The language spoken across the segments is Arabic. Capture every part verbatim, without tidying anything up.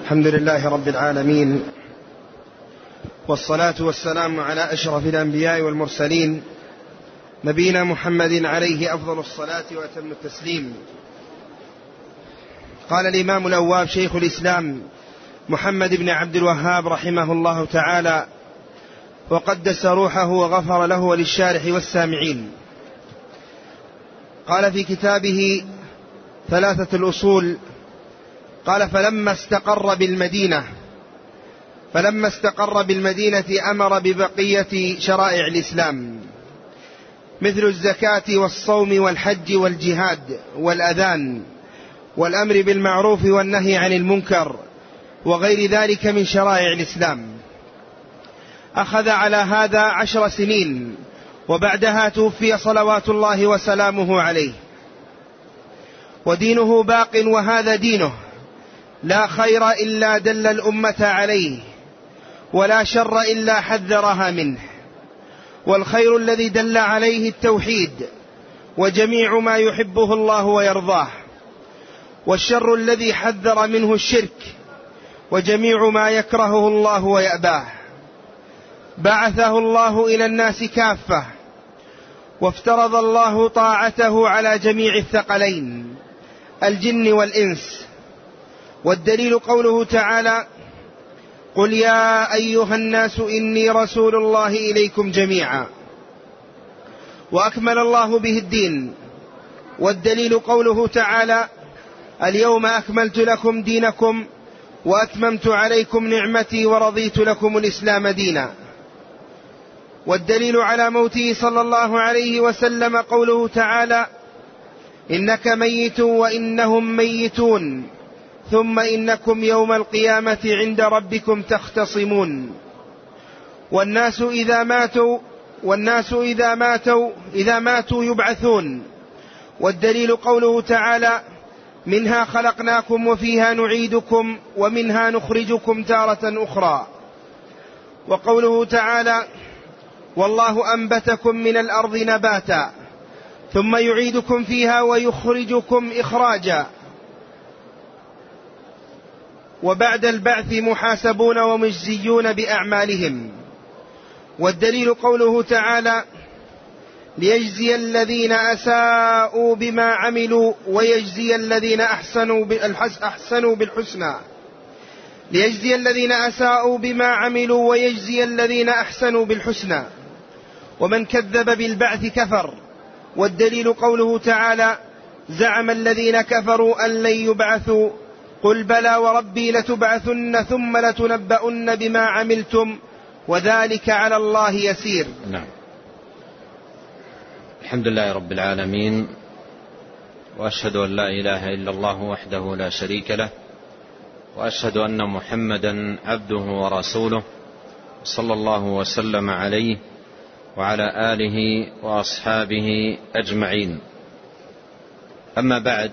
الحمد لله رب العالمين، والصلاة والسلام على أشرف الأنبياء والمرسلين، نبينا محمد عليه أفضل الصلاة وأتم التسليم. قال الإمام الأواب شيخ الإسلام محمد بن عبد الوهاب رحمه الله تعالى وقدس روحه وغفر له وللشارح والسامعين، قال في كتابه ثلاثة الأصول، قال فلما استقر بالمدينة فلما استقر بالمدينة أمر ببقية شرائع الإسلام مثل الزكاة والصوم والحج والجهاد والأذان والأمر بالمعروف والنهي عن المنكر وغير ذلك من شرائع الإسلام. أخذ على هذا عشر سنين، وبعدها توفي صلوات الله وسلامه عليه، ودينه باق وهذا دينه، لا خير إلا دل الأمة عليه، ولا شر إلا حذرها منه. والخير الذي دل عليه التوحيد وجميع ما يحبه الله ويرضاه، والشر الذي حذر منه الشرك وجميع ما يكرهه الله ويأباه. بعثه الله إلى الناس كافة، وافترض الله طاعته على جميع الثقلين الجن والإنس. والدليل قوله تعالى: قل يا أيها الناس إني رسول الله إليكم جميعا. وأكمل الله به الدين. والدليل قوله تعالى: اليوم أكملت لكم دينكم وأتممت عليكم نعمتي ورضيت لكم الإسلام دينا. والدليل على موته صلى الله عليه وسلم قوله تعالى: إنك ميت وإنهم ميتون ثم إنكم يوم القيامة عند ربكم تختصمون. والناس إذا ماتوا والناس إذا ماتوا إذا ماتوا يبعثون. والدليل قوله تعالى: منها خلقناكم وفيها نعيدكم ومنها نخرجكم تارة أخرى. وقوله تعالى: والله أنبتكم من الأرض نباتا ثم يعيدكم فيها ويخرجكم إخراجا. وبعد البعث محاسبون ومجزيون بأعمالهم. والدليل قوله تعالى: ليجزي الذين أساءوا بما عملوا ويجزي الذين أحسنوا أحسنوا بالحسنى ليجزي الذين أساءوا بما عملوا ويجزي الذين أحسنوا بالحسنى. ومن كذب بالبعث كفر. والدليل قوله تعالى: زعم الذين كفروا أن لن يبعثوا قل بلى وربي لتبعثن ثم لتنبؤن بما عملتم وذلك على الله يسير. نعم. الحمد لله رب العالمين، وأشهد أن لا إله إلا الله وحده لا شريك له، وأشهد أن محمدا عبده ورسوله صلى الله وسلم عليه وعلى آله وأصحابه أجمعين. أما بعد،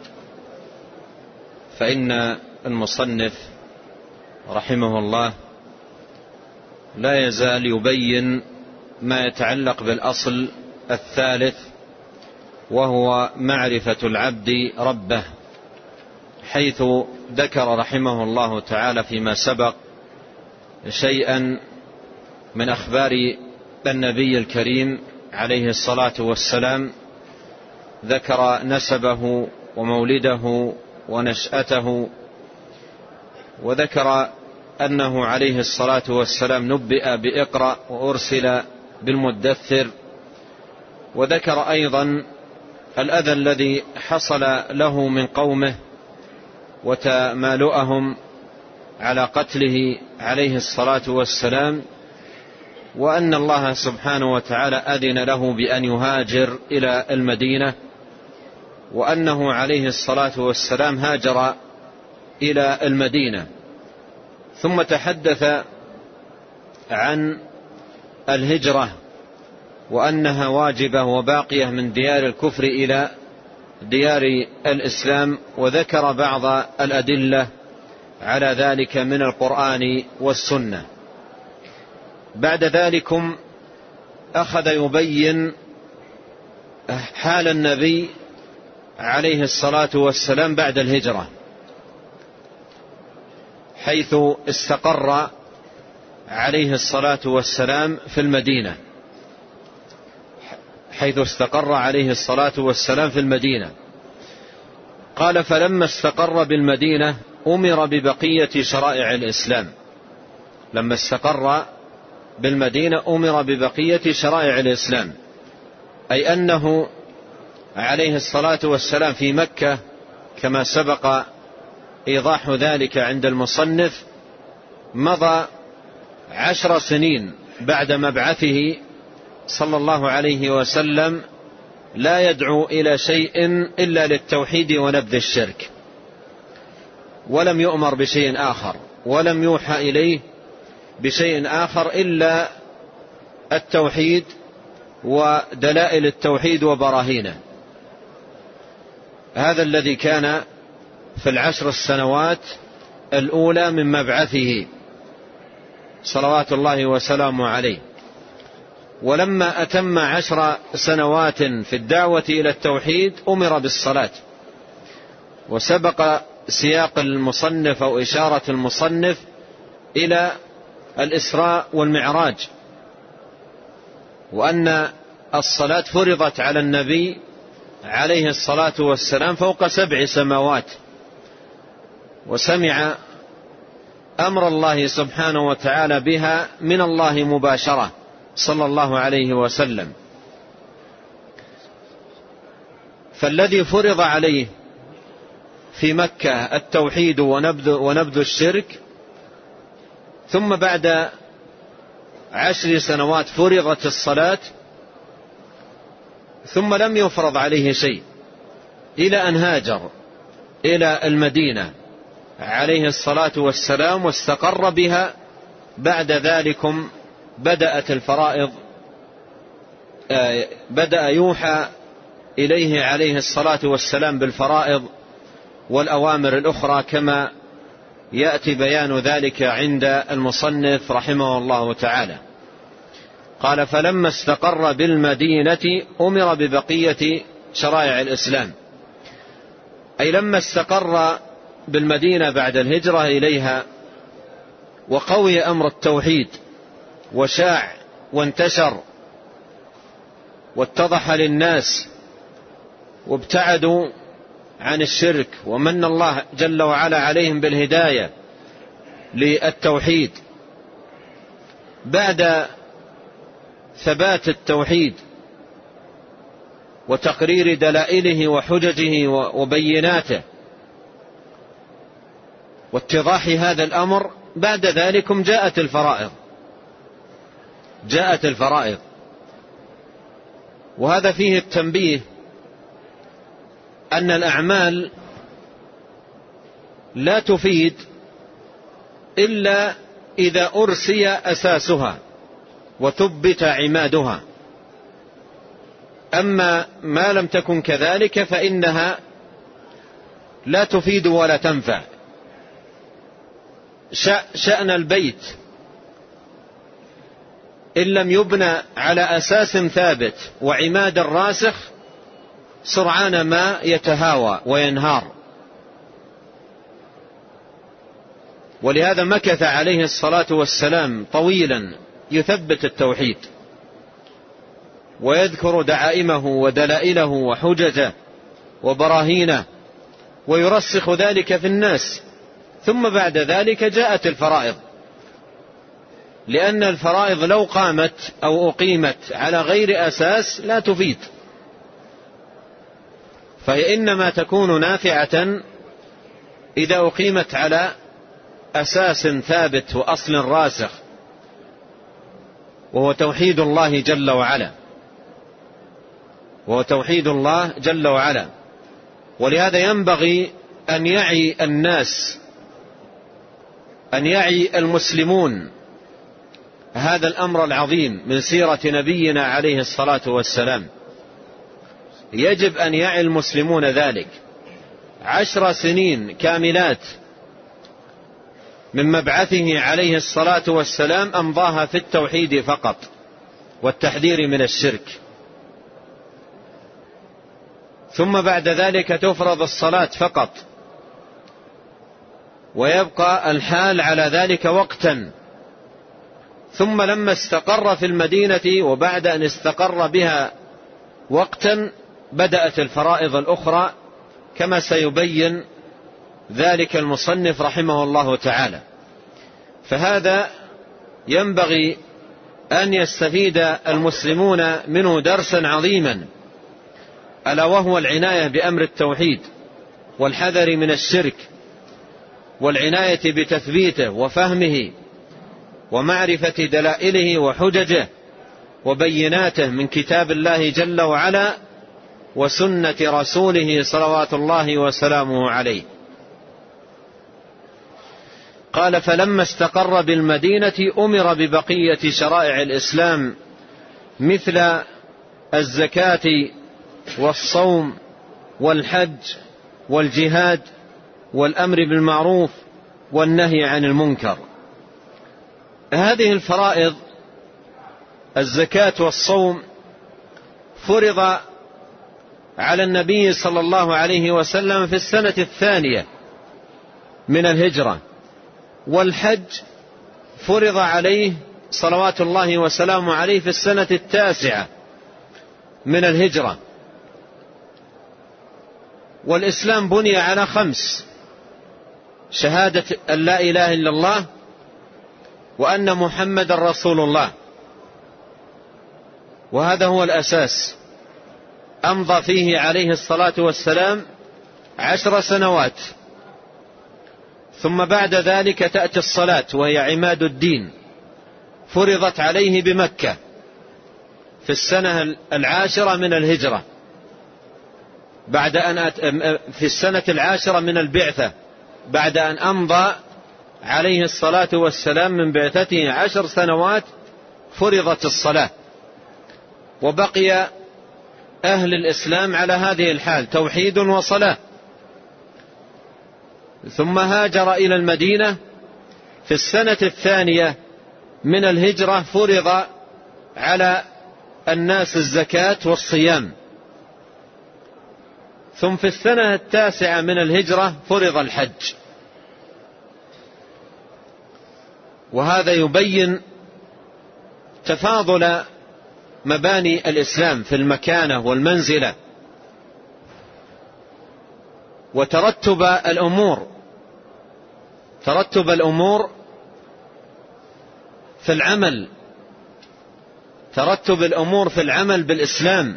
فإن المصنف رحمه الله لا يزال يبين ما يتعلق بالأصل الثالث، وهو معرفة العبد ربه، حيث ذكر رحمه الله تعالى فيما سبق شيئا من أخبار النبي الكريم عليه الصلاة والسلام، ذكر نسبه ومولده ونشأته، وذكر أنه عليه الصلاة والسلام نبئ بإقرأ وأرسل بالمدثر، وذكر أيضا الأذى الذي حصل له من قومه وتمالؤهم على قتله عليه الصلاة والسلام، وأن الله سبحانه وتعالى أذن له بأن يهاجر إلى المدينة، وأنه عليه الصلاة والسلام هاجر إلى المدينة. ثم تحدث عن الهجرة وأنها واجبة وباقية من ديار الكفر إلى ديار الإسلام، وذكر بعض الأدلة على ذلك من القرآن والسنة. بعد ذلكم أخذ يبين حال النبي عليه الصلاة والسلام بعد الهجرة، حيث استقر عليه الصلاة والسلام في المدينة حيث استقر عليه الصلاة والسلام في المدينة قال: فلما استقر بالمدينة أمر ببقية شرائع الإسلام. لما استقر بالمدينة أمر ببقية شرائع الإسلام، أي أنه عليه الصلاة والسلام في مكة كما سبق إيضاح ذلك عند المصنف مضى عشر سنين بعد مبعثه صلى الله عليه وسلم لا يدعو إلى شيء إلا للتوحيد ونبذ الشرك، ولم يؤمر بشيء آخر، ولم يوحى إليه بشيء آخر إلا التوحيد ودلائل التوحيد وبراهينه. هذا الذي كان في العشر السنوات الأولى من مبعثه صلوات الله وسلامه عليه. ولما أتم عشر سنوات في الدعوة إلى التوحيد أمر بالصلاة. وسبق سياق المصنف أو إشارة المصنف إلى الإسراء والمعراج، وأن الصلاة فرضت على النبي عليه الصلاة والسلام فوق سبع سماوات، وسمع أمر الله سبحانه وتعالى بها من الله مباشرة صلى الله عليه وسلم. فالذي فرض عليه في مكة التوحيد ونبذ, ونبذ الشرك، ثم بعد عشر سنوات فرضت الصلاة، ثم لم يفرض عليه شيء إلى أن هاجر إلى المدينة عليه الصلاة والسلام واستقر بها. بعد ذلكم بدأت الفرائض، بدأ يوحى إليه عليه الصلاة والسلام بالفرائض والأوامر الأخرى، كما يأتي بيان ذلك عند المصنف رحمه الله تعالى. قال: فلما استقر بالمدينة أمر ببقية شرائع الإسلام، أي لما استقر بالمدينة بعد الهجرة إليها وقوي أمر التوحيد وشاع وانتشر واتضح للناس وابتعدوا عن الشرك، ومن الله جل وعلا عليهم بالهداية للتوحيد بعد ثبات التوحيد وتقرير دلائله وحججه وبيناته واتضاح هذا الأمر. بعد ذلكم جاءت الفرائض جاءت الفرائض وهذا فيه التنبيه أن الأعمال لا تفيد إلا إذا أرسي أساسها وثبت عمادها، أما ما لم تكن كذلك فإنها لا تفيد ولا تنفع. شأن البيت إن لم يبنى على أساس ثابت وعماد راسخ سرعان ما يتهاوى وينهار. ولهذا مكث عليه الصلاة والسلام طويلا يثبت التوحيد ويذكر دعائمه ودلائله وحججه وبراهينه ويرسخ ذلك في الناس. ثم بعد ذلك جاءت الفرائض، لأن الفرائض لو قامت أو أقيمت على غير أساس لا تفيد، فهي إنما تكون نافعة إذا أقيمت على أساس ثابت وأصل راسخ، وهو توحيد الله جل وعلا وهو توحيد الله جل وعلا. ولهذا ينبغي أن يعي الناس أن يعي المسلمون هذا الأمر العظيم من سيرة نبينا عليه الصلاة والسلام. يجب أن يعي المسلمون ذلك. عشر سنين كاملات من مبعثه عليه الصلاة والسلام أمضاها في التوحيد فقط والتحذير من الشرك، ثم بعد ذلك تفرض الصلاة فقط، ويبقى الحال على ذلك وقتا. ثم لما استقر في المدينة وبعد أن استقر بها وقتا بدأت الفرائض الأخرى كما سيبين ذلك المصنف رحمه الله تعالى. فهذا ينبغي أن يستفيد المسلمون منه درسا عظيما، ألا وهو العناية بأمر التوحيد والحذر من الشرك، والعناية بتثبيته وفهمه ومعرفة دلائله وحججه وبيناته من كتاب الله جل وعلا وسنة رسوله صلوات الله وسلامه عليه. قال: فلما استقر بالمدينة أمر ببقية شرائع الإسلام مثل الزكاة والصوم والحج والجهاد والأمر بالمعروف والنهي عن المنكر. هذه الفرائض الزكاة والصوم فرض على النبي صلى الله عليه وسلم في السنة الثانية من الهجرة، والحج فرض عليه صلوات الله وسلامه عليه في السنة التاسعة من الهجرة. والإسلام بني على خمس: شهادة أن لا إله إلا الله وأن محمد رسول الله، وهذا هو الأساس. أمضى فيه عليه الصلاة والسلام عشر سنوات. ثم بعد ذلك تأتي الصلاة وهي عماد الدين، فرضت عليه بمكة في السنة العاشرة من الهجرة، بعد أن أت... في السنة العاشرة من البعثة، بعد أن أمضى عليه الصلاة والسلام من بعثته عشر سنوات فرضت الصلاة، وبقي أهل الإسلام على هذه الحال: توحيد وصلاة. ثم هاجر إلى المدينة في السنة الثانية من الهجرة، فرض على الناس الزكاة والصيام. ثم في السنة التاسعة من الهجرة فرض الحج. وهذا يبين تفاضل مباني الإسلام في المكانة والمنزلة وترتب الأمور ترتب الأمور في العمل ترتب الأمور في العمل بالإسلام.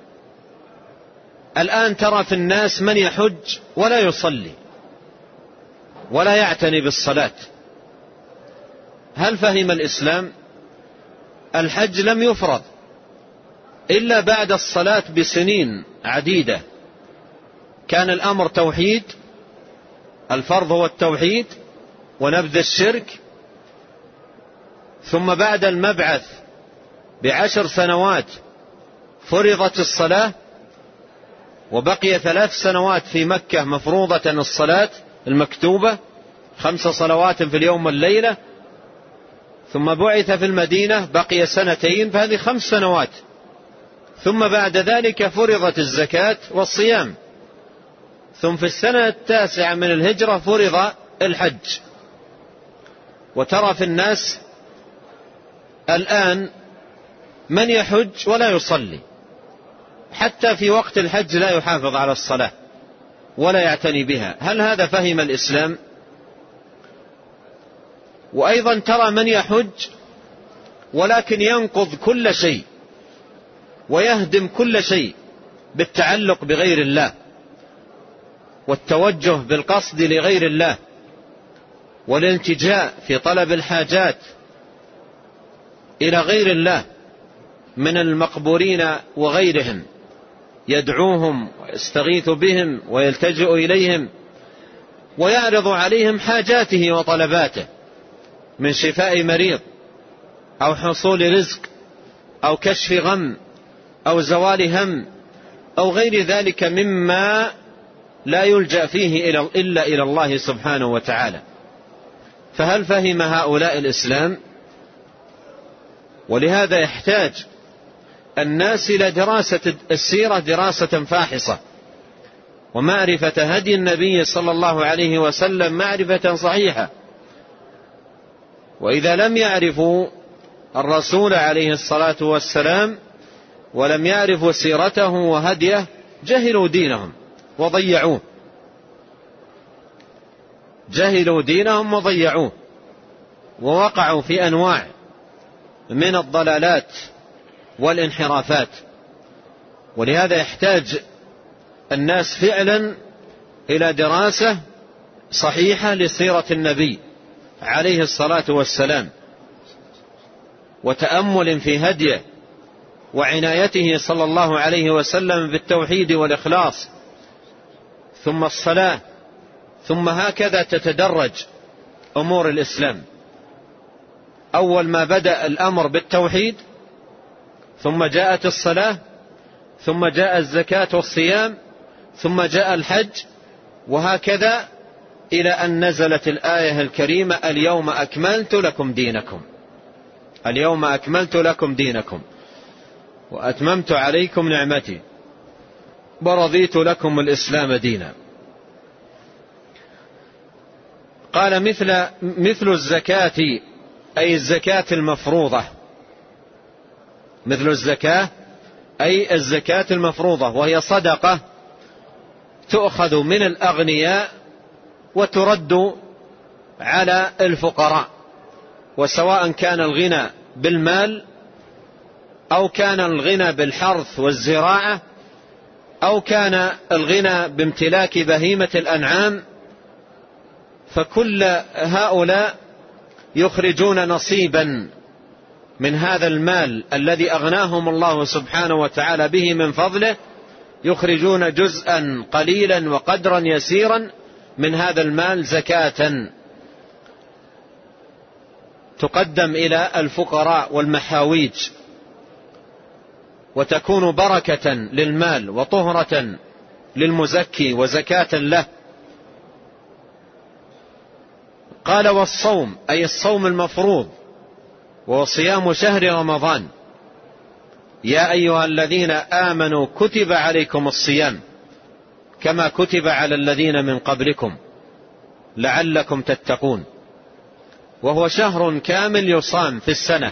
الآن ترى في الناس من يحج ولا يصلي ولا يعتني بالصلاة. هل فهم الإسلام؟ الحج لم يفرض إلا بعد الصلاة بسنين عديدة. كان الأمر توحيد، الفرض هو التوحيد ونبذ الشرك. ثم بعد المبعث بعشر سنوات فرضت الصلاة، وبقي ثلاث سنوات في مكة مفروضة الصلاة المكتوبة، خمس صلوات في اليوم والليلة. ثم بعث في المدينة بقي سنتين، فهذه خمس سنوات. ثم بعد ذلك فرضت الزكاة والصيام. ثم في السنة التاسعة من الهجرة فرض الحج. وترى في الناس الآن من يحج ولا يصلي، حتى في وقت الحج لا يحافظ على الصلاة ولا يعتني بها. هل هذا فهم الإسلام؟ وأيضا ترى من يحج ولكن ينقض كل شيء ويهدم كل شيء بالتعلق بغير الله والتوجه بالقصد لغير الله والالتجاء في طلب الحاجات إلى غير الله من المقبورين وغيرهم، يدعوهم ويستغيث بهم ويلتجئ إليهم ويعرض عليهم حاجاته وطلباته من شفاء مريض أو حصول رزق أو كشف غم أو زوال هم أو غير ذلك مما لا يلجأ فيه إلا إلى الله سبحانه وتعالى. فهل فهم هؤلاء الإسلام؟ ولهذا يحتاج الناس إلى دراسة السيرة دراسة فاحصة، ومعرفة هدي النبي صلى الله عليه وسلم معرفة صحيحة. وإذا لم يعرفوا الرسول عليه الصلاة والسلام ولم يعرفوا سيرته وهديه جهلوا دينهم وضيعوه جهلوا دينهم وضيعوه ووقعوا في أنواع من الضلالات والانحرافات. ولهذا يحتاج الناس فعلا إلى دراسة صحيحة لسيرة النبي عليه الصلاة والسلام، وتأمل في هديه وعنايته صلى الله عليه وسلم بالتوحيد والإخلاص، ثم الصلاة، ثم هكذا تتدرج أمور الإسلام. أول ما بدأ الأمر بالتوحيد، ثم جاءت الصلاة، ثم جاء الزكاة والصيام، ثم جاء الحج، وهكذا إلى أن نزلت الآية الكريمة: اليوم أكملت لكم دينكم اليوم أكملت لكم دينكم وأتممت عليكم نعمتي ورضيت لكم الإسلام دينا. قال مثل مثل الزكاة، أي الزكاة المفروضة، مثل الزكاة أي الزكاة المفروضة، وهي صدقة تؤخذ من الأغنياء وترد على الفقراء، وسواء كان الغنى بالمال أو كان الغنى بالحرث والزراعة أو كان الغنى بامتلاك بهيمة الأنعام، فكل هؤلاء يخرجون نصيبا من هذا المال الذي أغناهم الله سبحانه وتعالى به من فضله، يخرجون جزءا قليلا وقدرا يسيرا من هذا المال زكاة تقدم إلى الفقراء والمحاويج، وتكون بركة للمال وطهرة للمزكي وزكاة له. قال: والصوم، أي الصوم المفروض، وهو صيام شهر رمضان. يا أيها الذين آمنوا كتب عليكم الصيام كما كتب على الذين من قبلكم لعلكم تتقون. وهو شهر كامل يصام في السنة،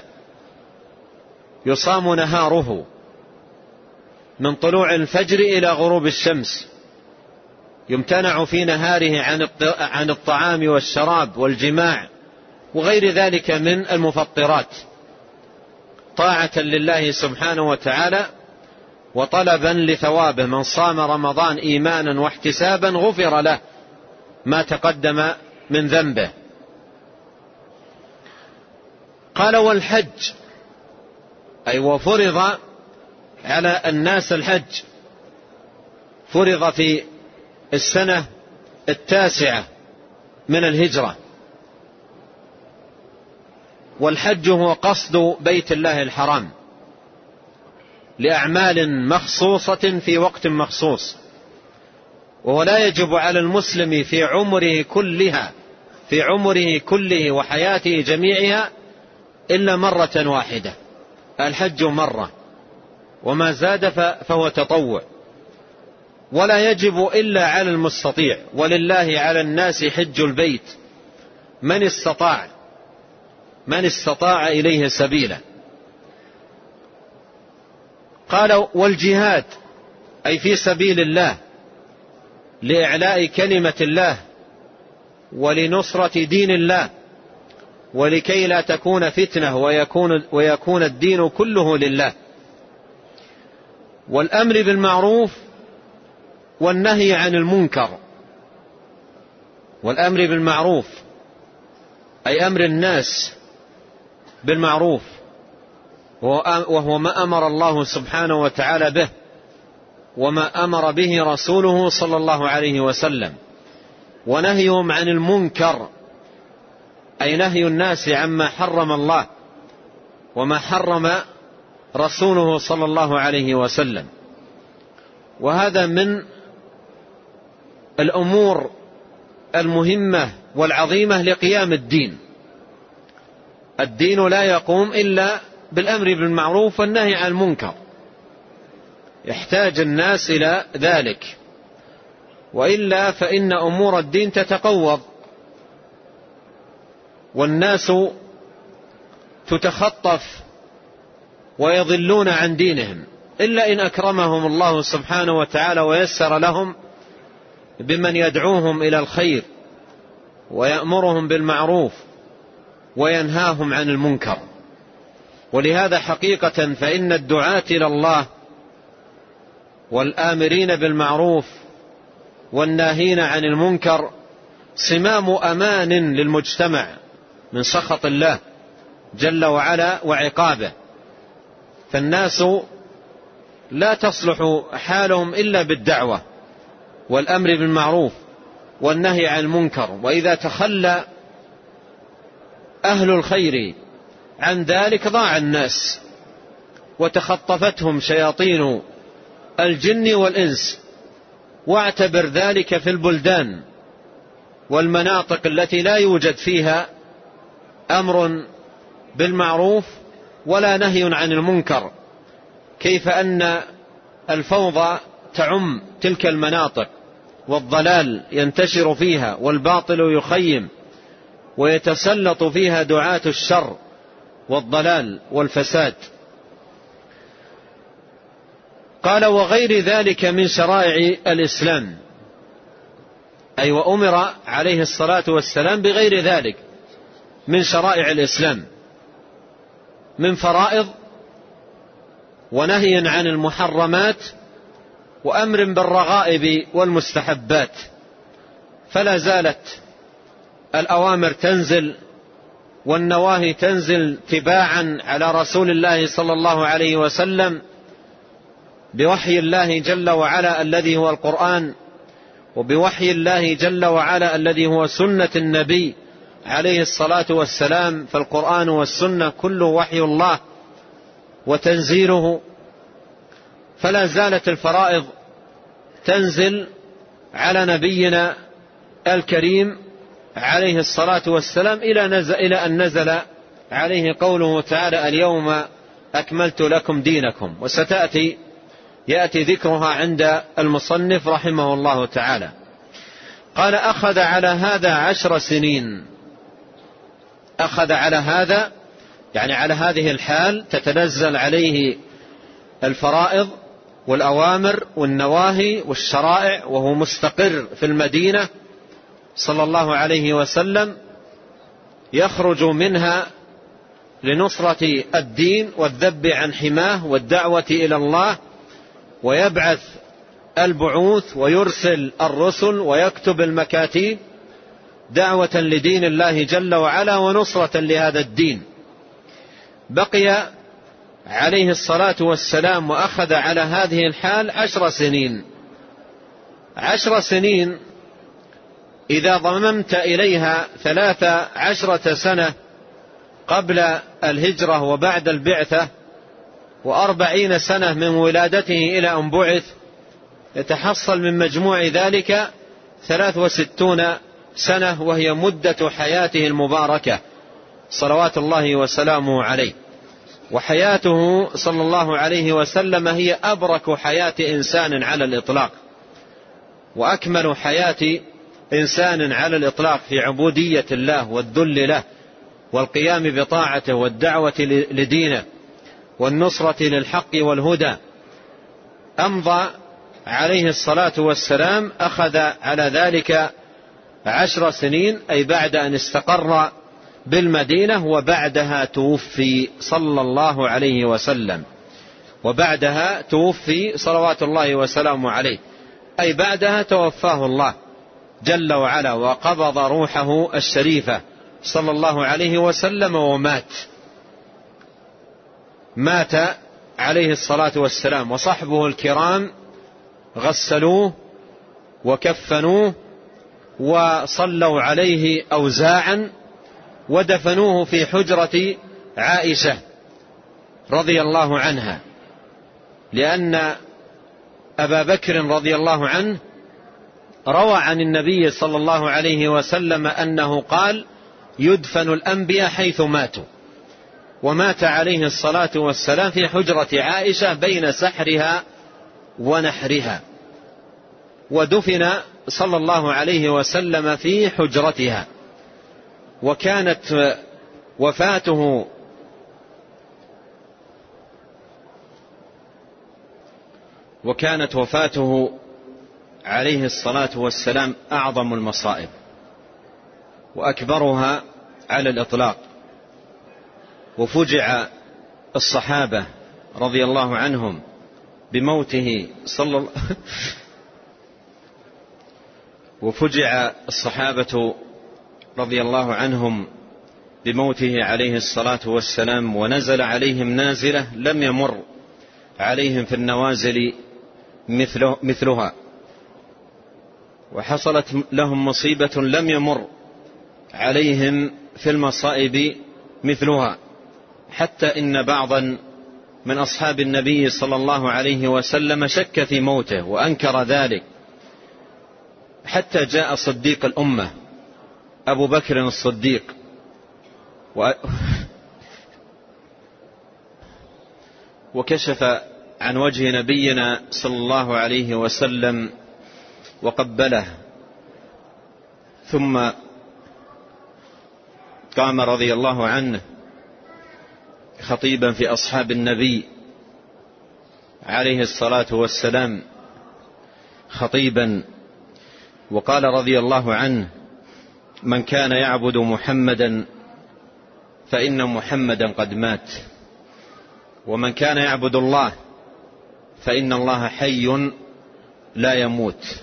يصام نهاره من طلوع الفجر إلى غروب الشمس، يمتنع في نهاره عن الطعام والشراب والجماع وغير ذلك من المفطرات، طاعة لله سبحانه وتعالى وطلبا لثوابه. من صام رمضان إيمانا واحتسابا غفر له ما تقدم من ذنبه. قال: والحج، أي وفرض على الناس الحج، فرض في السنة التاسعة من الهجرة. والحج هو قصد بيت الله الحرام لأعمال مخصوصة في وقت مخصوص، وهو لا يجب على المسلم في عمره كلها في عمره كله وحياته جميعها إلا مرة واحدة. الحج مرة، وما زاد فهو تطوع، ولا يجب إلا على المستطيع. ولله على الناس حج البيت من استطاع من استطاع إليه سبيلا. قال: والجهاد، أي في سبيل الله لإعلاء كلمة الله ولنصرة دين الله، ولكي لا تكون فتنة ويكون, ويكون الدين كله لله. والأمر بالمعروف والنهي عن المنكر. والأمر بالمعروف أي أمر الناس بالمعروف، وهو ما أمر الله سبحانه وتعالى به وما أمر به رسوله صلى الله عليه وسلم. ونهيهم عن المنكر أي نهي الناس عما حرم الله وما حرم رسوله صلى الله عليه وسلم. وهذا من الأمور المهمة والعظيمة لقيام الدين. الدين لا يقوم إلا بالأمر بالمعروف والنهي عن المنكر، يحتاج الناس إلى ذلك. وإلا فإن أمور الدين تتقوض والناس تتخطف ويضلون عن دينهم، إلا إن أكرمهم الله سبحانه وتعالى ويسر لهم بمن يدعوهم إلى الخير ويأمرهم بالمعروف وينهاهم عن المنكر. ولهذا حقيقة فإن الدعاة إلى الله والآمرين بالمعروف والناهين عن المنكر صمام أمان للمجتمع من سخط الله جل وعلا وعقابه، فالناس لا تصلح حالهم إلا بالدعوة والأمر بالمعروف والنهي عن المنكر، وإذا تخلى أهل الخير عن ذلك ضاع الناس وتخطفتهم شياطين الجن والإنس. واعتبر ذلك في البلدان والمناطق التي لا يوجد فيها أمر بالمعروف ولا نهي عن المنكر، كيف أن الفوضى تعم تلك المناطق والضلال ينتشر فيها والباطل يخيم ويتسلط فيها دعاة الشر والضلال والفساد. قال وغير ذلك من شرائع الإسلام، أي وأمر عليه الصلاة والسلام بغير ذلك من شرائع الإسلام من فرائض ونهي عن المحرمات وأمر بالرغائب والمستحبات. فلا زالت الأوامر تنزل والنواهي تنزل تباعا على رسول الله صلى الله عليه وسلم بوحي الله جل وعلا الذي هو القرآن، وبوحي الله جل وعلا الذي هو سنة النبي عليه الصلاة والسلام. فالقرآن والسنة كله وحي الله وتنزيله. فلا زالت الفرائض تنزل على نبينا الكريم عليه الصلاة والسلام إلى, نزل إلى أن نزل عليه قوله تعالى اليوم أكملت لكم دينكم، وستأتي يأتي ذكرها عند المصنف رحمه الله تعالى. قال أخذ على هذا عشر سنين. أخذ على هذا يعني على هذه الحال تتنزل عليه الفرائض والأوامر والنواهي والشرائع وهو مستقر في المدينة صلى الله عليه وسلم، يخرج منها لنصرة الدين والذب عن حماه والدعوة إلى الله، ويبعث البعوث ويرسل الرسل ويكتب المكاتيب دعوة لدين الله جل وعلا ونصرة لهذا الدين. بقي عليه الصلاة والسلام وأخذ على هذه الحال عشر سنين. عشر سنين إذا ضممت إليها ثلاث عشرة سنة قبل الهجرة وبعد البعثة وأربعين سنة من ولادته إلى أن بعث، يتحصل من مجموع ذلك ثلاث وستون سنة، وهي مدة حياته المباركة صلوات الله وسلامه عليه. وحياته صلى الله عليه وسلم هي أبرك حياة إنسان على الإطلاق وأكمل حياة إنسان على الإطلاق في عبودية الله والذل له والقيام بطاعته والدعوة لدينه والنصرة للحق والهدى. أمضى عليه الصلاة والسلام أخذ على ذلك عشر سنين، أي بعد أن استقر بالمدينة، وبعدها توفي صلى الله عليه وسلم. وبعدها توفي صلوات الله وسلامه عليه، أي بعدها توفاه الله جل وعلا وقبض روحه الشريفة صلى الله عليه وسلم ومات. مات عليه الصلاة والسلام، وصحبه الكرام غسلوه وكفنوه وصلوا عليه أوزاعا ودفنوه في حجرة عائشة رضي الله عنها، لأن أبا بكر رضي الله عنه روى عن النبي صلى الله عليه وسلم أنه قال يدفن الأنبياء حيث ماتوا، ومات عليه الصلاة والسلام في حجرة عائشة بين سحرها ونحرها. ودفن صلى الله عليه وسلم في حجرتها، وكانت وفاته وكانت وفاته عليه الصلاة والسلام أعظم المصائب وأكبرها على الإطلاق. وفجع الصحابة رضي الله عنهم بموته صلى الله وفجع الصحابة رضي الله عنهم بموته عليه الصلاة والسلام، ونزل عليهم نازلة لم يمر عليهم في النوازل مثلها، وحصلت لهم مصيبة لم يمر عليهم في المصائب مثلها، حتى إن بعضا من أصحاب النبي صلى الله عليه وسلم شك في موته وأنكر ذلك، حتى جاء صديق الأمة أبو بكر الصديق وكشف عن وجه نبينا صلى الله عليه وسلم وقبله، ثم قام رضي الله عنه خطيبا في أصحاب النبي عليه الصلاة والسلام خطيبا، وقال رضي الله عنه: من كان يعبد محمدا فإن محمدا قد مات، ومن كان يعبد الله فإن الله حي لا يموت.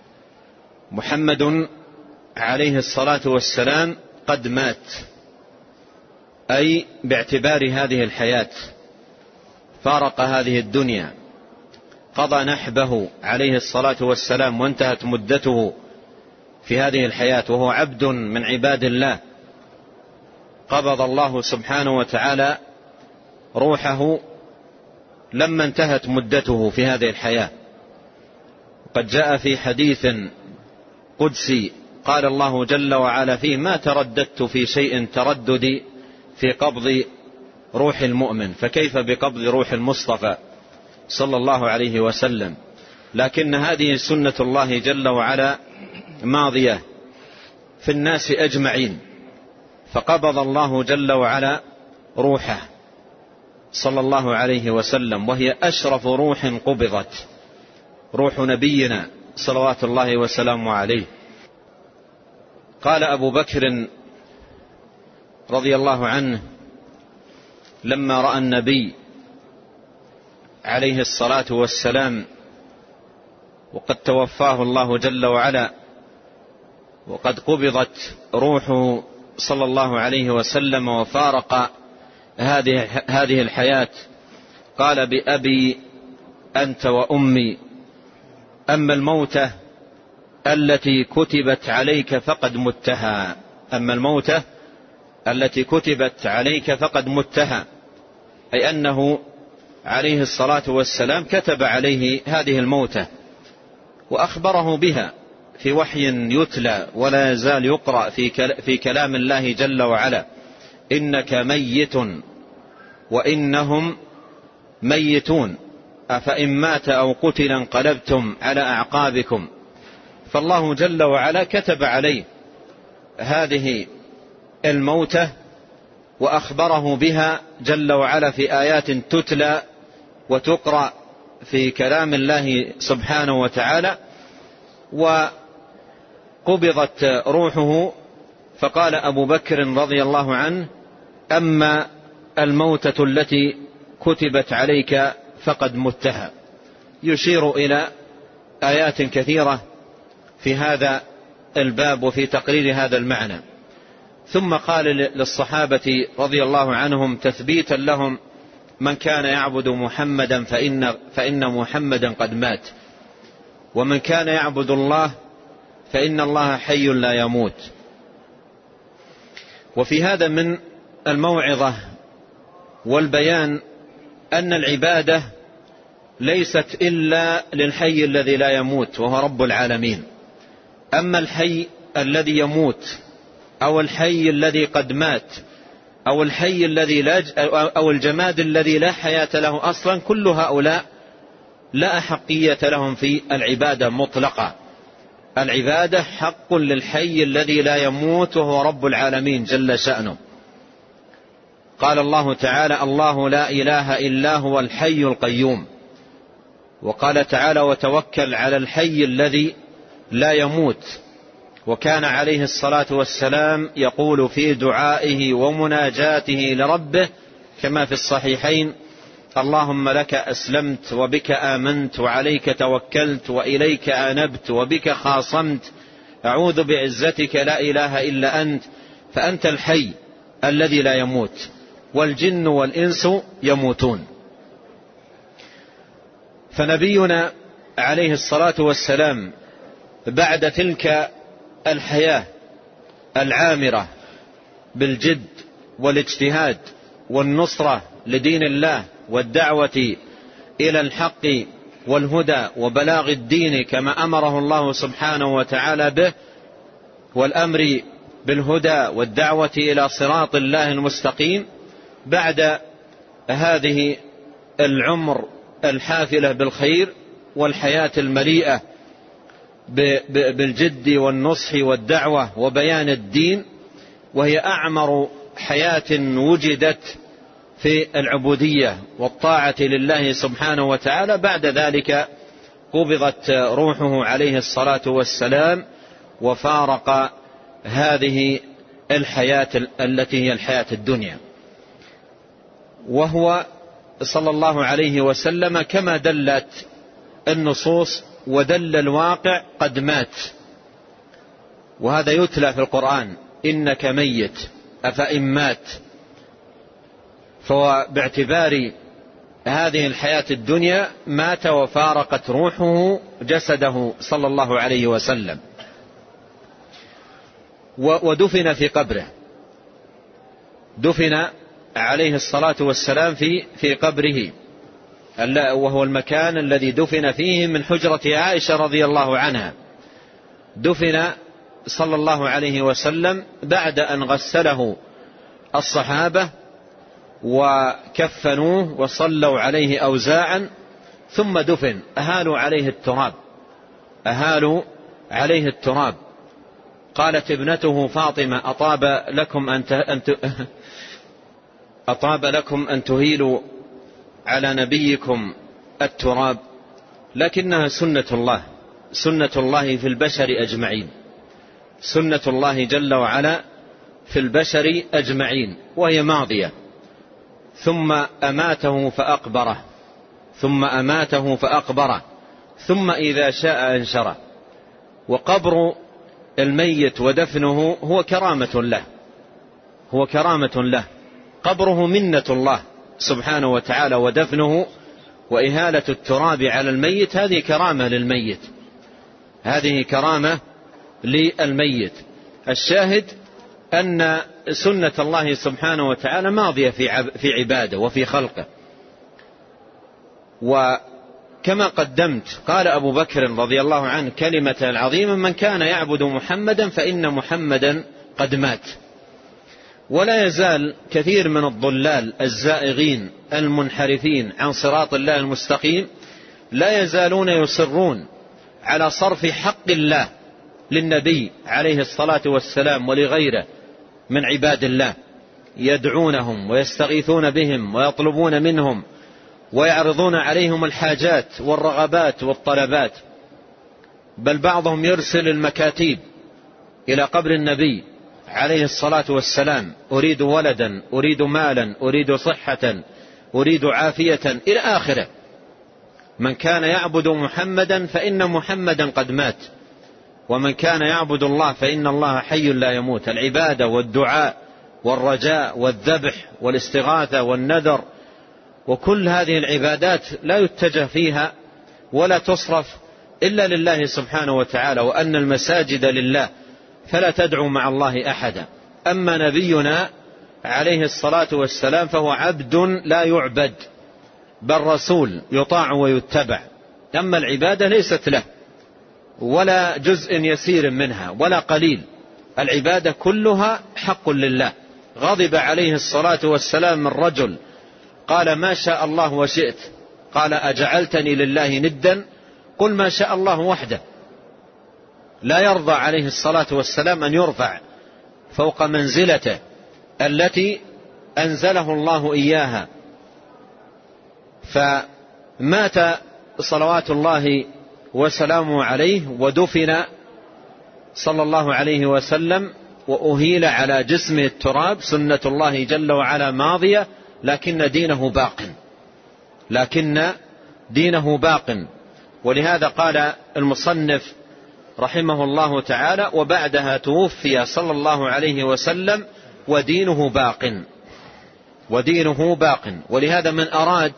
محمد عليه الصلاة والسلام قد مات، أي باعتبار هذه الحياة، فارق هذه الدنيا، قضى نحبه عليه الصلاة والسلام، وانتهت مدته في هذه الحياة، وهو عبد من عباد الله. قبض الله سبحانه وتعالى روحه لما انتهت مدته في هذه الحياة. قد جاء في حديث قدسي قال الله جل وعلا فيه: ما ترددت في شيء ترددي في قبض روح المؤمن، فكيف بقبض روح المصطفى صلى الله عليه وسلم. لكن هذه سنة الله جل وعلا ماضية في الناس أجمعين، فقبض الله جل وعلا روحه صلى الله عليه وسلم، وهي أشرف روح قبضت، روح نبينا صلوات الله وسلامه عليه. قال أبو بكر رضي الله عنه لما رأى النبي عليه الصلاة والسلام وقد توفاه الله جل وعلا، وقد قبضت روحه صلى الله عليه وسلم وفارق هذه هذه الحياة، قال: بأبي أنت وأمي، أما الموتة التي كتبت عليك فقد متها، أما الموتة التي كتبت عليك فقد متها، أي أنه عليه الصلاة والسلام كتب عليه هذه الموتة وأخبره بها في وحي يتلى ولا يزال يقرأ في كلام الله جل وعلا: إنك ميت وإنهم ميتون أفإن مات أو قتل انقلبتم على أعقابكم. فالله جل وعلا كتب عليه هذه الموتة وأخبره بها جل وعلا في آيات تتلى وتقرأ في كلام الله سبحانه وتعالى. وقبضت روحه، فقال أبو بكر رضي الله عنه: أما الموتة التي كتبت عليك فقد متها، يشير إلى آيات كثيرة في هذا الباب وفي تقرير هذا المعنى. ثم قال للصحابة رضي الله عنهم تثبيتا لهم: من كان يعبد محمدا فإن, فإن محمدا قد مات، ومن كان يعبد الله فإن الله حي لا يموت. وفي هذا من الموعظة والبيان أن العبادة ليست إلا للحي الذي لا يموت وهو رب العالمين. أما الحي الذي يموت أو الحي الذي قد مات أو الحي الذي لا أو الجماد الذي لا حياة له أصلا، كل هؤلاء لا أحقية لهم في العبادة مطلقة. العبادة حق للحي الذي لا يموت وهو رب العالمين جل شأنه. قال الله تعالى: الله لا إله إلا هو الحي القيوم. وقال تعالى: وتوكل على الحي الذي لا يموت. وكان عليه الصلاة والسلام يقول في دعائه ومناجاته لربه كما في الصحيحين: اللهم لك أسلمت وبك آمنت وعليك توكلت وإليك أنبت وبك خاصمت، أعوذ بعزتك لا إله إلا أنت، فأنت الحي الذي لا يموت والجن والإنس يموتون. فنبينا عليه الصلاة والسلام بعد تلك الحياة العامرة بالجد والاجتهاد والنصرة لدين الله والدعوة إلى الحق والهدى وبلاغ الدين كما أمره الله سبحانه وتعالى به، والأمر بالهدى والدعوة إلى صراط الله المستقيم، بعد هذه العمر الحافلة بالخير والحياة المليئة بالجد والنصح والدعوة وبيان الدين، وهي أعمر حياة وجدت في العبودية والطاعة لله سبحانه وتعالى، بعد ذلك قبضت روحه عليه الصلاة والسلام وفارق هذه الحياة التي هي الحياة الدنيا. وهو صلى الله عليه وسلم كما دلت النصوص ودل الواقع قد مات، وهذا يتلى في القرآن: إنك ميت أفإن مات. فهو باعتبار هذه الحياة الدنيا مات وفارقت روحه جسده صلى الله عليه وسلم، ودفن في قبره. دفن عليه الصلاة والسلام في في قبره، وهو المكان الذي دفن فيه من حجرة عائشة رضي الله عنها. دفن صلى الله عليه وسلم بعد أن غسله الصحابة وكفنوه وصلوا عليه أوزاعا، ثم دفن. أهالوا عليه التراب، أهالوا عليه التراب. قالت ابنته فاطمة: أطاب لكم أن أطاب لكم أن تهيلوا على نبيكم التراب، لكنها سنة الله، سنة الله في البشر أجمعين، سنة الله جل وعلا في البشر أجمعين، وهي ماضية. ثم أماته فأقبره، ثم أماته فأقبره، ثم إذا شاء أنشره. وقبر الميت ودفنه هو كرامة له، هو كرامة له. قبره منة الله سبحانه وتعالى، ودفنه وإهالة التراب على الميت هذه كرامة للميت، هذه كرامة للميت. الشاهد أن سنة الله سبحانه وتعالى ماضية في عباده وفي خلقه. وكما قدمت قال أبو بكر رضي الله عنه كلمة عظيمة: من كان يعبد محمدا فإن محمدا قد مات. ولا يزال كثير من الضلال الزائغين المنحرفين عن صراط الله المستقيم لا يزالون يصرون على صرف حق الله للنبي عليه الصلاة والسلام ولغيره من عباد الله، يدعونهم ويستغيثون بهم ويطلبون منهم ويعرضون عليهم الحاجات والرغبات والطلبات. بل بعضهم يرسل المكاتيب إلى قبر النبي عليه الصلاة والسلام: أريد ولدا، أريد مالا، أريد صحة، أريد عافية، إلى آخره. من كان يعبد محمدا فإن محمدا قد مات، ومن كان يعبد الله فإن الله حي لا يموت. العبادة والدعاء والرجاء والذبح والاستغاثة والنذر وكل هذه العبادات لا يتجه فيها ولا تصرف إلا لله سبحانه وتعالى، وأن المساجد لله فلا تدعو مع الله أحدا. أما نبينا عليه الصلاة والسلام فهو عبد لا يعبد، بل رسول يطاع ويتبع. أما العبادة ليست له ولا جزء يسير منها ولا قليل، العبادة كلها حق لله. غضب عليه الصلاة والسلام من رجل قال: ما شاء الله وشئت. قال: أجعلتني لله ندا؟ قل ما شاء الله وحده. لا يرضى عليه الصلاة والسلام أن يرفع فوق منزلته التي أنزله الله إياها، فمات صلوات الله وسلامه عليه ودفن صلى الله عليه وسلم وأهيل على جسمه التراب. سنة الله جل وعلا ماضية، لكن دينه باق، لكن دينه باق. ولهذا قال المصنف رحمه الله تعالى: وبعدها توفي صلى الله عليه وسلم ودينه باق، ودينه باق. ولهذا من أراد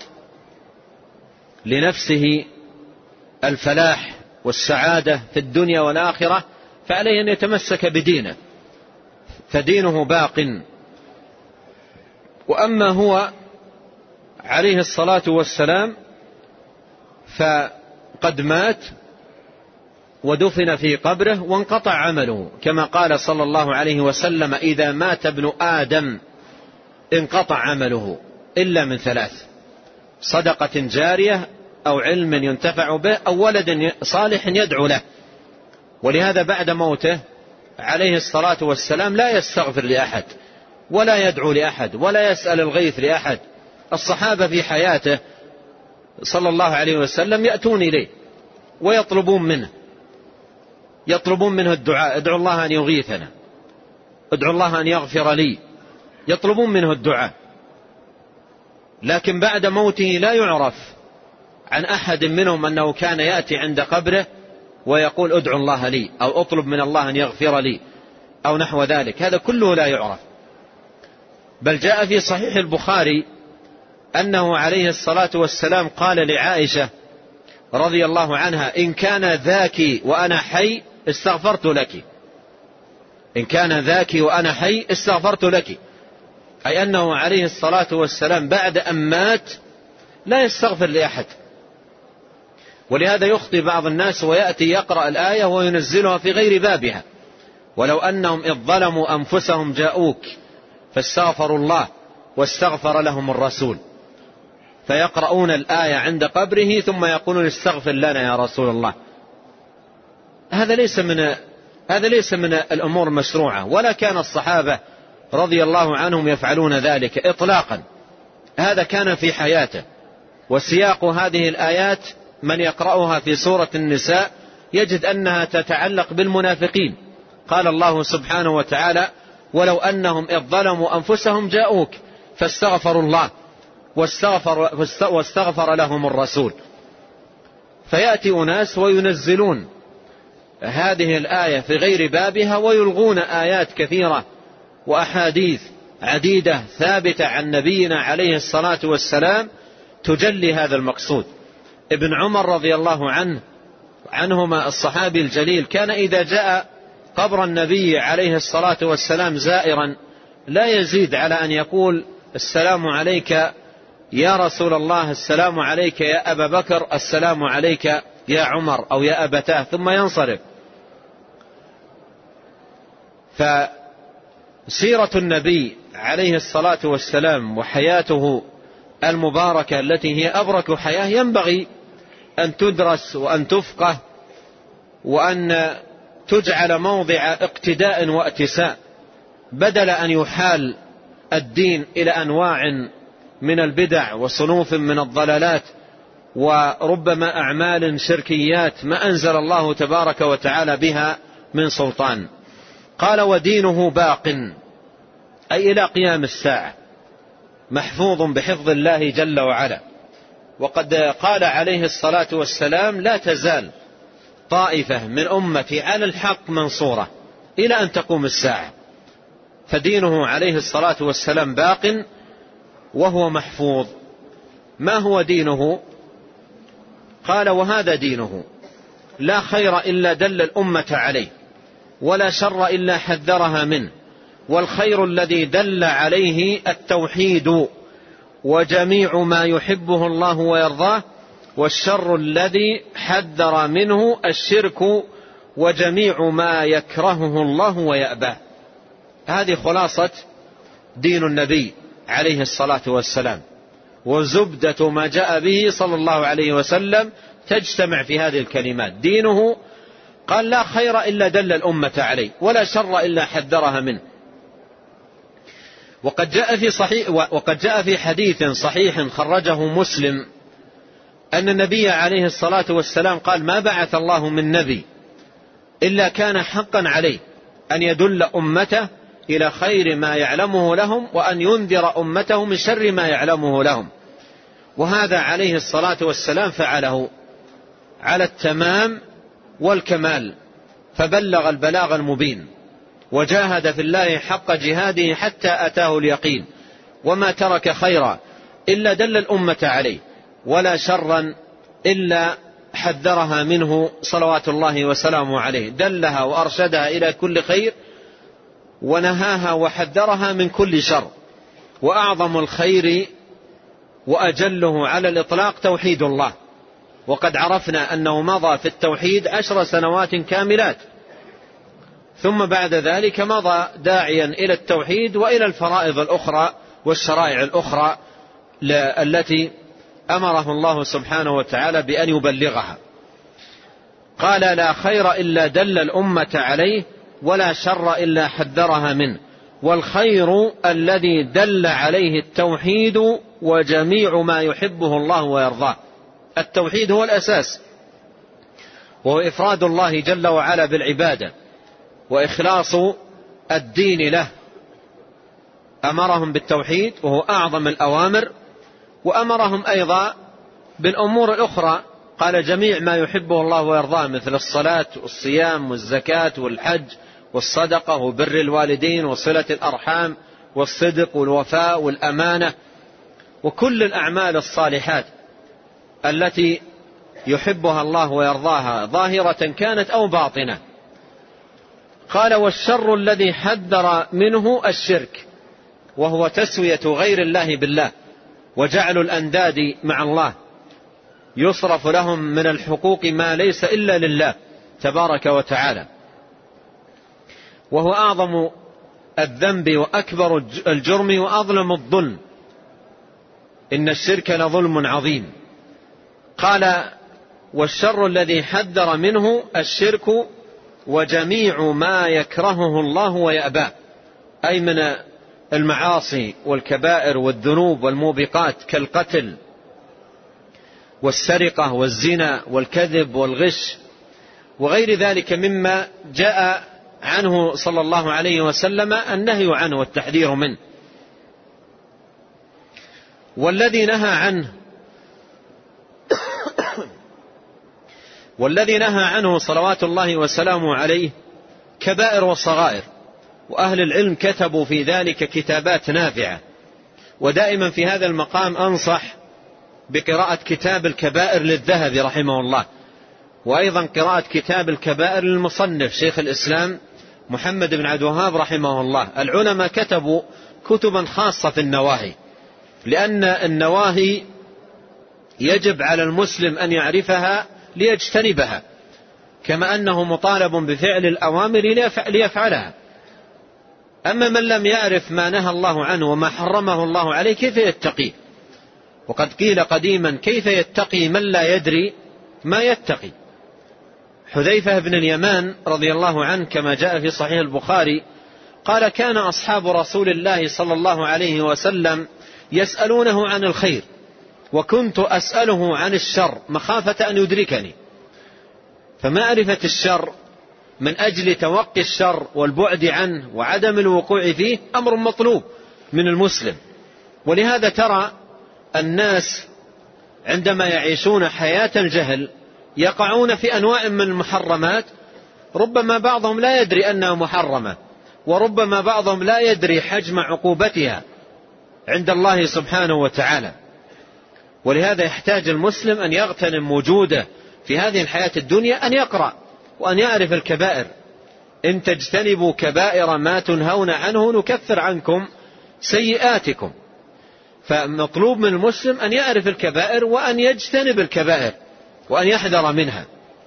لنفسه الفلاح والسعادة في الدنيا والآخرة فعليه أن يتمسك بدينه، فدينه باق. وأما هو عليه الصلاة والسلام فقد مات ودفن في قبره وانقطع عمله، كما قال صلى الله عليه وسلم: إذا مات ابن آدم انقطع عمله إلا من ثلاث: صدقة جارية، أو علم ينتفع به، أو ولد صالح يدعو له. ولهذا بعد موته عليه الصلاة والسلام لا يستغفر لأحد ولا يدعو لأحد ولا يسأل الغيث لأحد. الصحابة في حياته صلى الله عليه وسلم يأتون إليه ويطلبون منه يطلبون منه الدعاء: ادعو الله أن يغيثنا، ادعو الله أن يغفر لي، يطلبون منه الدعاء. لكن بعد موته لا يعرف عن أحد منهم أنه كان يأتي عند قبره ويقول: ادعو الله لي، أو اطلب من الله أن يغفر لي، أو نحو ذلك. هذا كله لا يعرف. بل جاء في صحيح البخاري أنه عليه الصلاة والسلام قال لعائشة رضي الله عنها: إن كان ذاك وأنا حي استغفرت لك، إن كان ذاك وأنا حي استغفرت لك، أي أنه عليه الصلاة والسلام بعد أن مات لا يستغفر لأحد. ولهذا يخطئ بعض الناس ويأتي يقرأ الآية وينزلها في غير بابها: ولو أنهم إذ ظلموا أنفسهم جاءوك فاستغفروا الله واستغفر لهم الرسول، فيقرؤون الآية عند قبره ثم يقولون: استغفر لنا يا رسول الله. هذا ليس من هذا ليس من الأمور المشروعة، ولا كان الصحابة رضي الله عنهم يفعلون ذلك إطلاقا. هذا كان في حياته. وسياق هذه الآيات من يقرأها في سورة النساء يجد أنها تتعلق بالمنافقين. قال الله سبحانه وتعالى: ولو أنهم إذ ظلموا أنفسهم جاءوك فاستغفروا الله واستغفر, واستغفر لهم الرسول. فيأتي أناس وينزلون هذه الآية في غير بابها ويلغون آيات كثيرة وأحاديث عديدة ثابتة عن نبينا عليه الصلاة والسلام تجلي هذا المقصود. ابن عمر رضي الله عنه عنهما الصحابي الجليل كان إذا جاء قبر النبي عليه الصلاة والسلام زائرا لا يزيد على أن يقول: السلام عليك يا رسول الله، السلام عليك يا أبا بكر، السلام عليك يا عمر أو يا أبتاه، ثم ينصرف. فسيرة النبي عليه الصلاة والسلام وحياته المباركة التي هي أبرك حياة ينبغي أن تدرس وأن تفقه وأن تجعل موضع اقتداء واتساء، بدل أن يحال الدين إلى أنواع من البدع وصنوف من الضلالات وربما أعمال شركيات ما أنزل الله تبارك وتعالى بها من سلطان. قال: ودينه باق، أي إلى قيام الساعة، محفوظ بحفظ الله جل وعلا. وقد قال عليه الصلاة والسلام: لا تزال طائفة من أمتي على الحق منصورة إلى أن تقوم الساعة. فدينه عليه الصلاة والسلام باق وهو محفوظ. ما هو دينه؟ قال: وهذا دينه، لا خير إلا دل الأمة عليه، ولا شر إلا حذرها منه، والخير الذي دل عليه التوحيد وجميع ما يحبه الله ويرضاه، والشر الذي حذر منه الشرك وجميع ما يكرهه الله ويأباه. هذه خلاصة دين النبي عليه الصلاة والسلام، وزبدة ما جاء به صلى الله عليه وسلم تجتمع في هذه الكلمات: دينه قال لا خير إلا دل الأمة عليه ولا شر إلا حذرها منه. وقد جاء في صحيح وقد جاء في حديث صحيح خرجه مسلم أن النبي عليه الصلاة والسلام قال ما بعث الله من نبي إلا كان حقا عليه أن يدل أمته إلى خير ما يعلمه لهم وأن ينذر أمته من شر ما يعلمه لهم. وهذا عليه الصلاة والسلام فعله على التمام والكمال، فبلغ البلاغ المبين وجاهد في الله حق جهاده حتى أتاه اليقين، وما ترك خيرا إلا دل الأمة عليه ولا شرا إلا حذرها منه صلوات الله وسلامه عليه. دلها وأرشدها إلى كل خير ونهاها وحذرها من كل شر. وأعظم الخير وأجله على الإطلاق توحيد الله، وقد عرفنا أنه مضى في التوحيد عشر سنوات كاملات، ثم بعد ذلك مضى داعيا إلى التوحيد وإلى الفرائض الأخرى والشرائع الأخرى التي أمره الله سبحانه وتعالى بأن يبلغها. قال لا خير إلا دل الأمة عليه ولا شر إلا حذرها منه، والخير الذي دل عليه التوحيد وجميع ما يحبه الله ويرضاه. التوحيد هو الأساس، وهو إفراد الله جل وعلا بالعبادة وإخلاص الدين له. أمرهم بالتوحيد وهو أعظم الأوامر، وأمرهم أيضا بالأمور الأخرى، قال جميع ما يحبه الله ويرضاه مثل الصلاة والصيام والزكاة والحج والصدقة وبر الوالدين وصلة الأرحام والصدق والوفاء والأمانة وكل الأعمال الصالحات التي يحبها الله ويرضاها ظاهرة كانت أو باطنة. قال والشر الذي حذر منه الشرك، وهو تسوية غير الله بالله وجعل الأنداد مع الله، يصرف لهم من الحقوق ما ليس إلا لله تبارك وتعالى، وهو أعظم الذنب وأكبر الجرم وأظلم الظلم، إن الشرك لظلم عظيم. قال والشر الذي حذر منه الشرك وجميع ما يكرهه الله ويأباه، أي من المعاصي والكبائر والذنوب والموبقات كالقتل والسرقة والزنا والكذب والغش وغير ذلك مما جاء عنه صلى الله عليه وسلم النهي عنه والتحذير منه. والذي نهى عنه والذي نهى عنه صلوات الله وسلامه عليه كبائر وصغائر، وأهل العلم كتبوا في ذلك كتابات نافعة. ودائما في هذا المقام أنصح بقراءة كتاب الكبائر للذهبي رحمه الله، وأيضا قراءة كتاب الكبائر للمصنف شيخ الإسلام محمد بن عبد الوهاب رحمه الله. العلماء كتبوا كتبا خاصة في النواهي، لأن النواهي يجب على المسلم أن يعرفها ليجتنبها، كما أنه مطالب بفعل الأوامر ليفعلها. أما من لم يعرف ما نهى الله عنه وما حرمه الله عليه كيف يتقي؟ وقد قيل قديما كيف يتقي من لا يدري ما يتقي. حذيفة بن اليمان رضي الله عنه كما جاء في صحيح البخاري قال كان أصحاب رسول الله صلى الله عليه وسلم يسألونه عن الخير وكنت أسأله عن الشر مخافة أن يدركني. فمعرفة الشر من أجل توقي الشر والبعد عنه وعدم الوقوع فيه أمر مطلوب من المسلم. ولهذا ترى الناس عندما يعيشون حياة الجهل يقعون في أنواع من المحرمات، ربما بعضهم لا يدري أنها محرمة، وربما بعضهم لا يدري حجم عقوبتها عند الله سبحانه وتعالى. ولهذا يحتاج المسلم أن يغتنم وجوده في هذه الحياة الدنيا أن يقرأ وأن يعرف الكبائر. إن تجتنبوا كبائر ما تنهون عنه نكفر عنكم سيئاتكم. فمطلوب من المسلم أن يعرف الكبائر وأن يجتنب الكبائر وأن يحذر منها.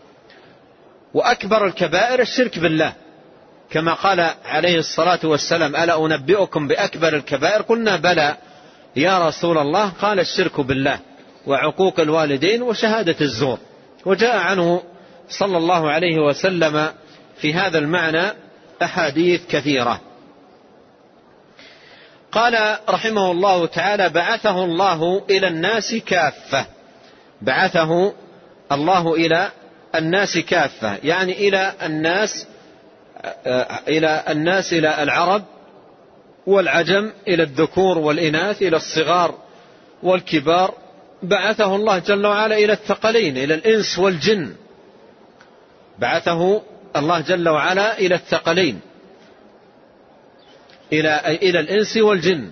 وأكبر الكبائر الشرك بالله، كما قال عليه الصلاة والسلام ألا أنبئكم بأكبر الكبائر؟ قلنا بلى يا رسول الله، قال الشرك بالله وعقوق الوالدين وشهادة الزور. وجاء عنه صلى الله عليه وسلم في هذا المعنى أحاديث كثيرة. قال رحمه الله تعالى: بعثه الله إلى الناس كافة. بعثه الله إلى الناس كافة يعني إلى الناس إلى الناس إلى العرب والعجم، إلى الذكور والإناث، إلى الصغار والكبار. بعثه الله جل وعلا إلى الثقلين، إلى الإنس والجن. بعثه الله جل وعلا إلى الثقلين، إلى إلى الإنس والجن.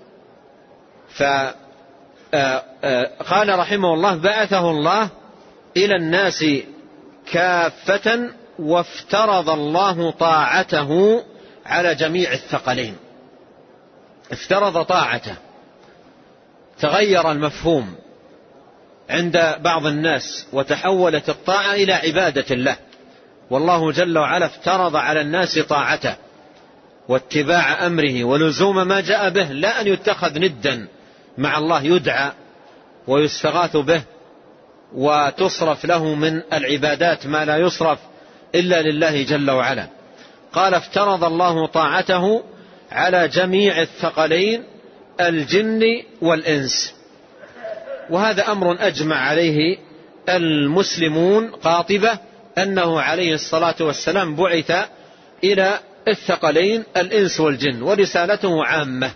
فقال رحمه الله: بعثه الله إلى الناس كافة، وافترض الله طاعته على جميع الثقلين. افترض طاعته، تغير المفهوم عند بعض الناس وتحولت الطاعة إلى عبادة الله، والله جل وعلا افترض على الناس طاعته واتباع أمره ولزوم ما جاء به، لا أن يتخذ ندا مع الله يدعى ويستغاث به وتصرف له من العبادات ما لا يصرف إلا لله جل وعلا. قال: افترض الله طاعته على جميع الثقلين الجن والإنس. وهذا أمر أجمع عليه المسلمون قاطبة، أنه عليه الصلاة والسلام بعث إلى الثقلين الإنس والجن، ورسالته عامة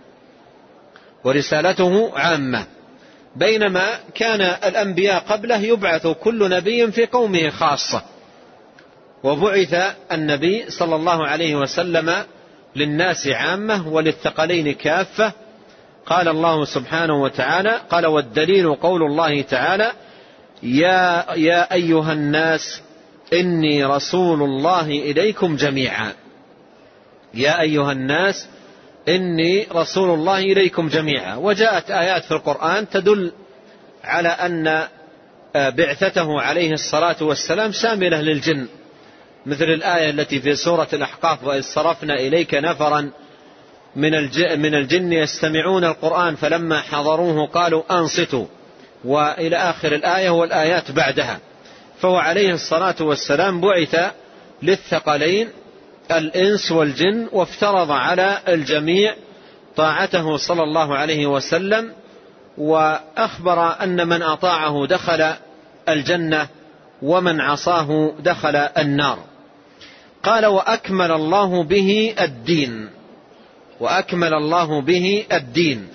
ورسالته عامة بينما كان الأنبياء قبله يبعث كل نبي في قومه خاصة، وبعث النبي صلى الله عليه وسلم للناس عامة وللثقلين كافة. قال الله سبحانه وتعالى: قال: والدليل قول الله تعالى: يا, يا أيها الناس إني رسول الله إليكم جميعا. يا أيها الناس إني رسول الله إليكم جميعا. وجاءت آيات في القرآن تدل على أن بعثته عليه الصلاة والسلام شاملة للجن، مثل الآية التي في سورة الأحقاف: وإذ صرفنا إليك نفرا من الجن يستمعون القرآن فلما حضروه قالوا أنصتوا، وإلى آخر الآية والآيات بعدها. فهو عليه الصلاة والسلام بعث للثقلين الإنس والجن، وافترض على الجميع طاعته صلى الله عليه وسلم، وأخبر أن من أطاعه دخل الجنة ومن عصاه دخل النار. قال: وأكمل الله به الدين. وأكمل الله به الدين.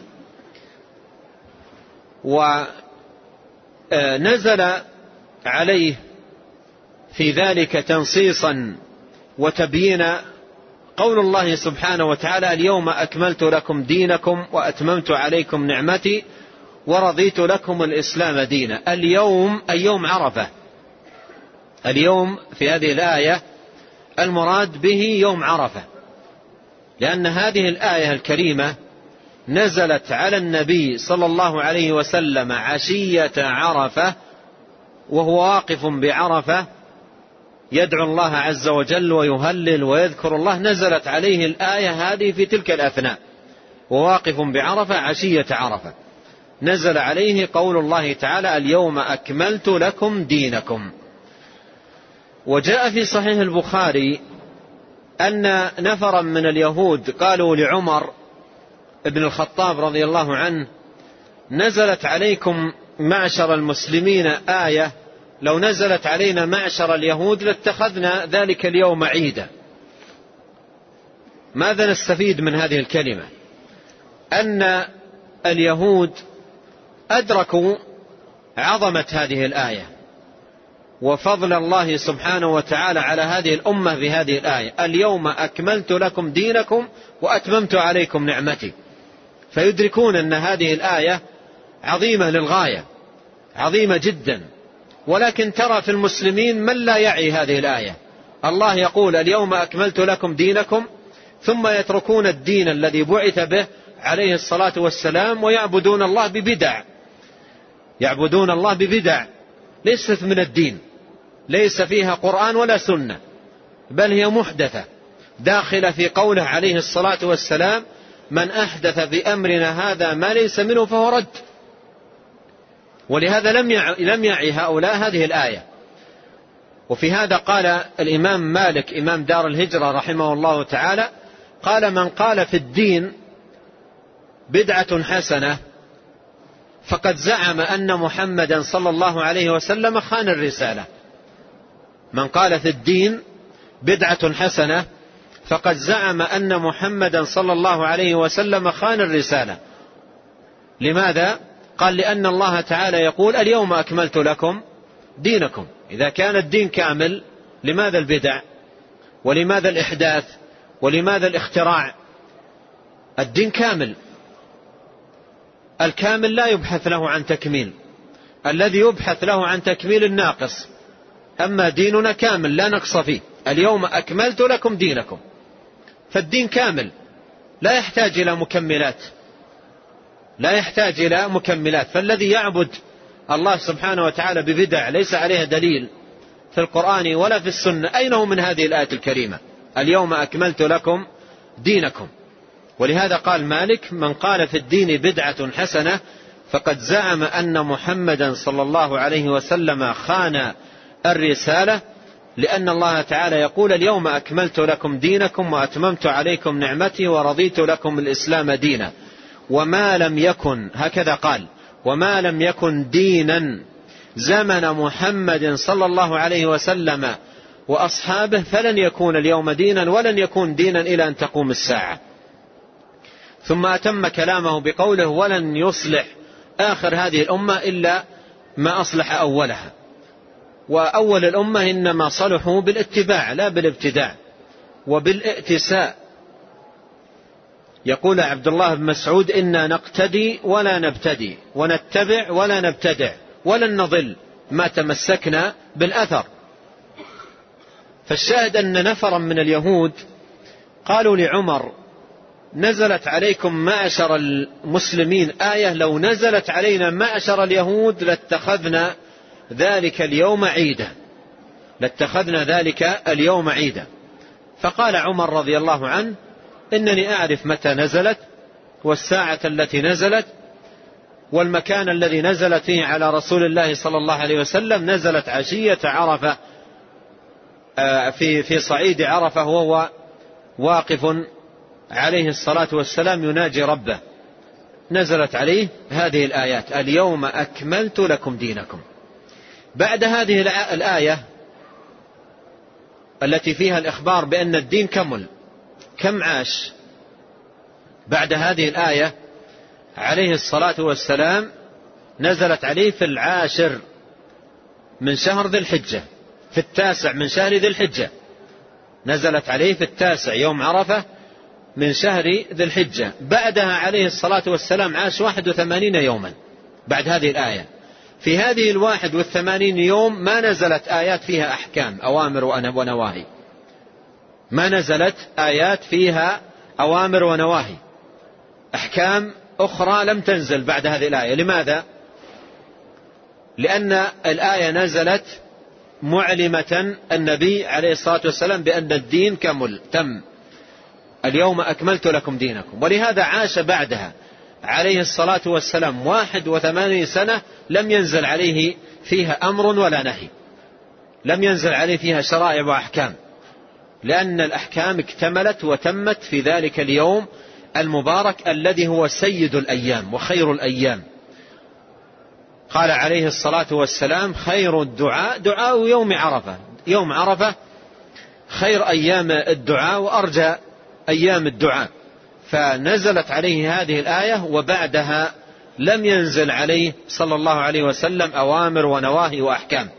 ونزل عليه في ذلك تنصيصا وتبيين قول الله سبحانه وتعالى: اليوم أكملت لكم دينكم وأتممت عليكم نعمتي ورضيت لكم الإسلام دينا. اليوم أي يوم عرفة. اليوم في هذه الآية المراد به يوم عرفة، لأن هذه الآية الكريمة نزلت على النبي صلى الله عليه وسلم عشية عرفة وهو واقف بعرفة يدعو الله عز وجل ويهلل ويذكر الله. نزلت عليه الآية هذه في تلك الأثناء وواقف بعرفة عشية عرفة، نزل عليه قول الله تعالى: اليوم أكملت لكم دينكم. وجاء في صحيح البخاري أن نفرا من اليهود قالوا لعمر بن الخطاب رضي الله عنه: نزلت عليكم معشر المسلمين آية، لو نزلت علينا معشر اليهود لاتخذنا ذلك اليوم عيدا. ماذا نستفيد من هذه الكلمة؟ أن اليهود أدركوا عظمة هذه الآية وفضل الله سبحانه وتعالى على هذه الأمة بهذه الآية: اليوم أكملت لكم دينكم وأتممت عليكم نعمتي. فيدركون أن هذه الآية عظيمة للغاية، عظيمة جدا. ولكن ترى في المسلمين من لا يعي هذه الآية. الله يقول: اليوم أكملت لكم دينكم، ثم يتركون الدين الذي بعث به عليه الصلاة والسلام ويعبدون الله ببدع. يعبدون الله ببدع ليست من الدين، ليس فيها قرآن ولا سنة، بل هي محدثة داخلة في قوله عليه الصلاة والسلام: من أحدث في أمرنا هذا ما ليس منه فهو رد. ولهذا لم يعي, لم يعي هؤلاء هذه الآية، وفي هذا قال الإمام مالك إمام دار الهجرة رحمه الله تعالى، قال: من قال في الدين بدعة حسنة فقد زعم أن محمدا صلى الله عليه وسلم خان الرسالة. من قال في الدين بدعة حسنة فقد زعم أن محمدا صلى الله عليه وسلم خان الرسالة. لماذا؟ قال: لأن الله تعالى يقول: اليوم أكملت لكم دينكم. إذا كان الدين كامل لماذا البدع ولماذا الإحداث ولماذا الاختراع؟ الدين كامل، الكامل لا يبحث له عن تكميل، الذي يبحث له عن تكميل الناقص. أما ديننا كامل لا نقص فيه، اليوم أكملت لكم دينكم، فالدين كامل لا يحتاج إلى مكملات، لا يحتاج إلى مكملات. فالذي يعبد الله سبحانه وتعالى ببدع ليس عليها دليل في القرآن ولا في السنة، أين هو من هذه الآية الكريمة؟ اليوم أكملت لكم دينكم. ولهذا قال مالك: من قال في الدين بدعة حسنة فقد زعم أن محمدا صلى الله عليه وسلم خان الرسالة، لأن الله تعالى يقول: اليوم أكملت لكم دينكم وأتممت عليكم نعمتي ورضيت لكم الإسلام دينا. وما لم يكن، هكذا قال، وما لم يكن دينا زمن محمد صلى الله عليه وسلم وأصحابه فلن يكون اليوم دينا ولن يكون دينا إلى أن تقوم الساعة. ثم أتم كلامه بقوله: ولن يصلح آخر هذه الأمة إلا ما أصلح أولها. وأول الأمة إنما صلحوا بالاتباع لا بالابتداع وبالائتساء. يقول عبد الله بن مسعود: إنا نقتدي ولا نبتدي ونتبع ولا نبتدع ولن نضل ما تمسكنا بالأثر. فالشاهد أن نفرا من اليهود قالوا لعمر: نزلت عليكم معشر المسلمين آية لو نزلت علينا معشر اليهود لاتخذنا ذلك اليوم عيدا، لاتخذنا ذلك اليوم عيدا. فقال عمر رضي الله عنه: إنني أعرف متى نزلت والساعة التي نزلت والمكان الذي نزلت فيه على رسول الله صلى الله عليه وسلم. نزلت عشية عرفة في في صعيد عرفة وهو واقف عليه الصلاة والسلام يناجي ربه، نزلت عليه هذه الآيات: اليوم أكملت لكم دينكم. بعد هذه الآية التي فيها الإخبار بأن الدين كمل، كم عاش بعد هذه الآية عليه الصلاة والسلام؟ نزلت عليه في العاشر من شهر ذي الحجة، في التاسع من شهر ذي الحجة. نزلت عليه في التاسع يوم عرفة من شهر ذي الحجة. بعدها عليه الصلاة والسلام عاش واحد وثمانين يوما بعد هذه الآية. في هذه الواحد والثمانين يوم ما نزلت آيات فيها أحكام أوامر ونواهي، ما نزلت آيات فيها أوامر ونواهي، أحكام أخرى لم تنزل بعد هذه الآية. لماذا؟ لأن الآية نزلت معلمة النبي عليه الصلاة والسلام بأن الدين كمل تم، اليوم أكملت لكم دينكم. ولهذا عاش بعدها عليه الصلاة والسلام واحد وثمانين سنة لم ينزل عليه فيها أمر ولا نهي، لم ينزل عليه فيها شرائع وأحكام، لأن الأحكام اكتملت وتمت في ذلك اليوم المبارك الذي هو سيد الأيام وخير الأيام. قال عليه الصلاة والسلام: خير الدعاء دعاء يوم عرفة. يوم عرفة خير أيام الدعاء وأرجى أيام الدعاء. فنزلت عليه هذه الآية وبعدها لم ينزل عليه صلى الله عليه وسلم أوامر ونواهي وأحكام.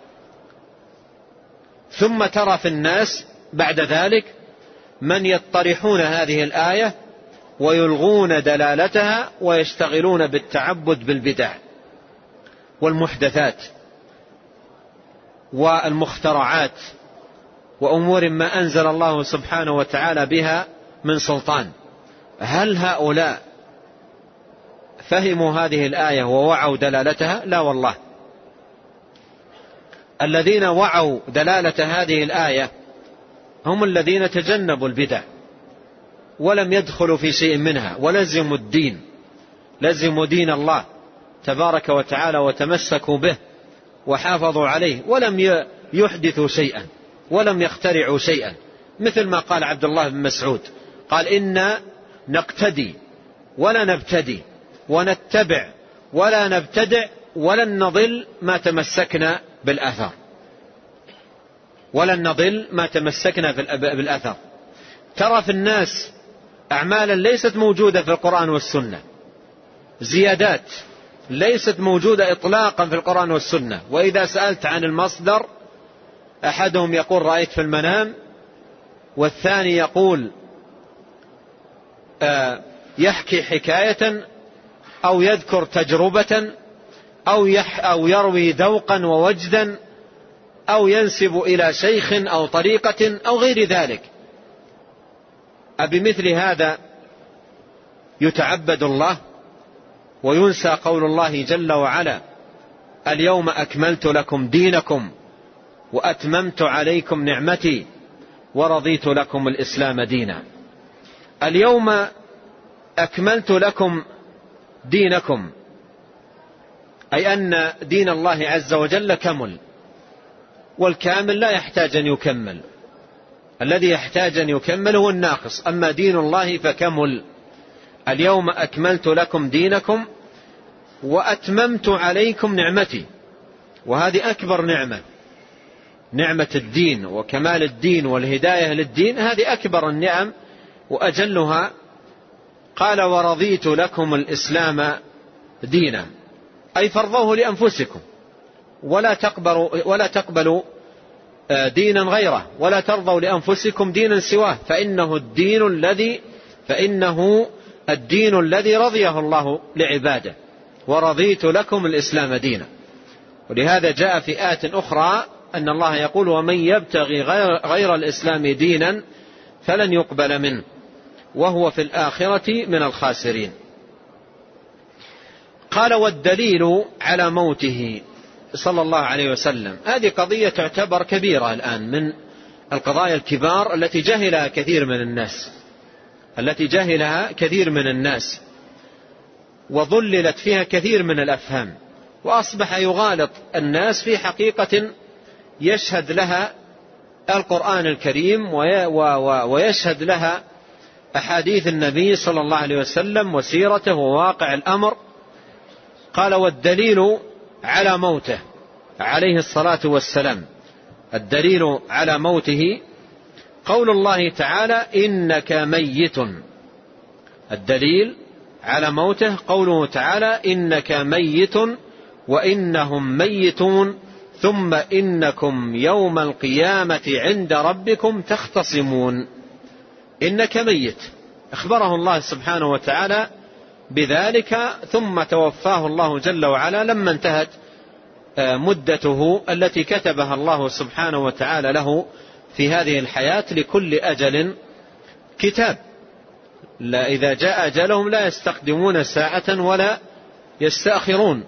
ثم ترى في الناس بعد ذلك من يطرحون هذه الآية ويلغون دلالتها ويشتغلون بالتعبد بالبدع والمحدثات والمخترعات وأمور ما أنزل الله سبحانه وتعالى بها من سلطان. هل هؤلاء فهموا هذه الآية ووعوا دلالتها؟ لا والله. الذين وعوا دلالة هذه الآية هم الذين تجنبوا البدع ولم يدخلوا في شيء منها ولزموا الدين، لزموا دين الله تبارك وتعالى وتمسكوا به وحافظوا عليه ولم يحدثوا شيئا ولم يخترعوا شيئا، مثل ما قال عبد الله بن مسعود قال إنا نقتدي ولا نبتدي ونتبع ولا نبتدع ولن نضل ما تمسكنا بالأثر، ولن نضل ما تمسكنا بالأثر. ترى في الناس أعمالا ليست موجودة في القرآن والسنة، زيادات ليست موجودة إطلاقا في القرآن والسنة، وإذا سألت عن المصدر أحدهم يقول رأيت في المنام، والثاني يقول آه يحكي حكاية أو يذكر تجربة أو, يح أو يروي ذوقا ووجدا أو ينسب إلى شيخ أو طريقة أو غير ذلك. أبمثل هذا يتعبد الله وينسى قول الله جل وعلا اليوم أكملت لكم دينكم وأتممت عليكم نعمتي ورضيت لكم الإسلام دينا. اليوم أكملت لكم دينكم أي أن دين الله عز وجل كمل، والكامل لا يحتاج أن يكمل، الذي يحتاج أن يكمل هو الناقص، أما دين الله فكمل. اليوم أكملت لكم دينكم وأتممت عليكم نعمتي، وهذه أكبر نعمة، نعمة الدين وكمال الدين والهداية للدين، هذه أكبر النعم وأجلها. قال ورضيت لكم الإسلام دينا، أي فرضوه لأنفسكم ولا تقبلوا, ولا تقبلوا دينا غيره، ولا ترضوا لأنفسكم دينا سواه، فإنه الدين الذي فإنه الدين الذي رضيه الله لعباده، ورضيت لكم الإسلام دينا. ولهذا جاء في آيات أخرى أن الله يقول ومن يبتغي غير, غير الإسلام دينا فلن يقبل منه وهو في الآخرة من الخاسرين. قال والدليل على موته صلى الله عليه وسلم، هذه قضية تعتبر كبيرة الآن من القضايا الكبار التي جهلها كثير من الناس التي جهلها كثير من الناس وضللت فيها كثير من الأفهام، وأصبح يغالط الناس في حقيقة يشهد لها القرآن الكريم ويشهد لها أحاديث النبي صلى الله عليه وسلم وسيرته وواقع الأمر. قال والدليل على موته عليه الصلاة والسلام، الدليل على موته قول الله تعالى إنك ميت، الدليل على موته قوله تعالى إنك ميت وإنهم ميتون ثم إنكم يوم القيامة عند ربكم تختصمون. إنك ميت أخبره الله سبحانه وتعالى بذلك، ثم توفاه الله جل وعلا لما انتهت مدته التي كتبها الله سبحانه وتعالى له في هذه الحياة. لكل أجل كتاب، لا إذا جاء أجلهم لا يستقدمون ساعة ولا يستأخرون.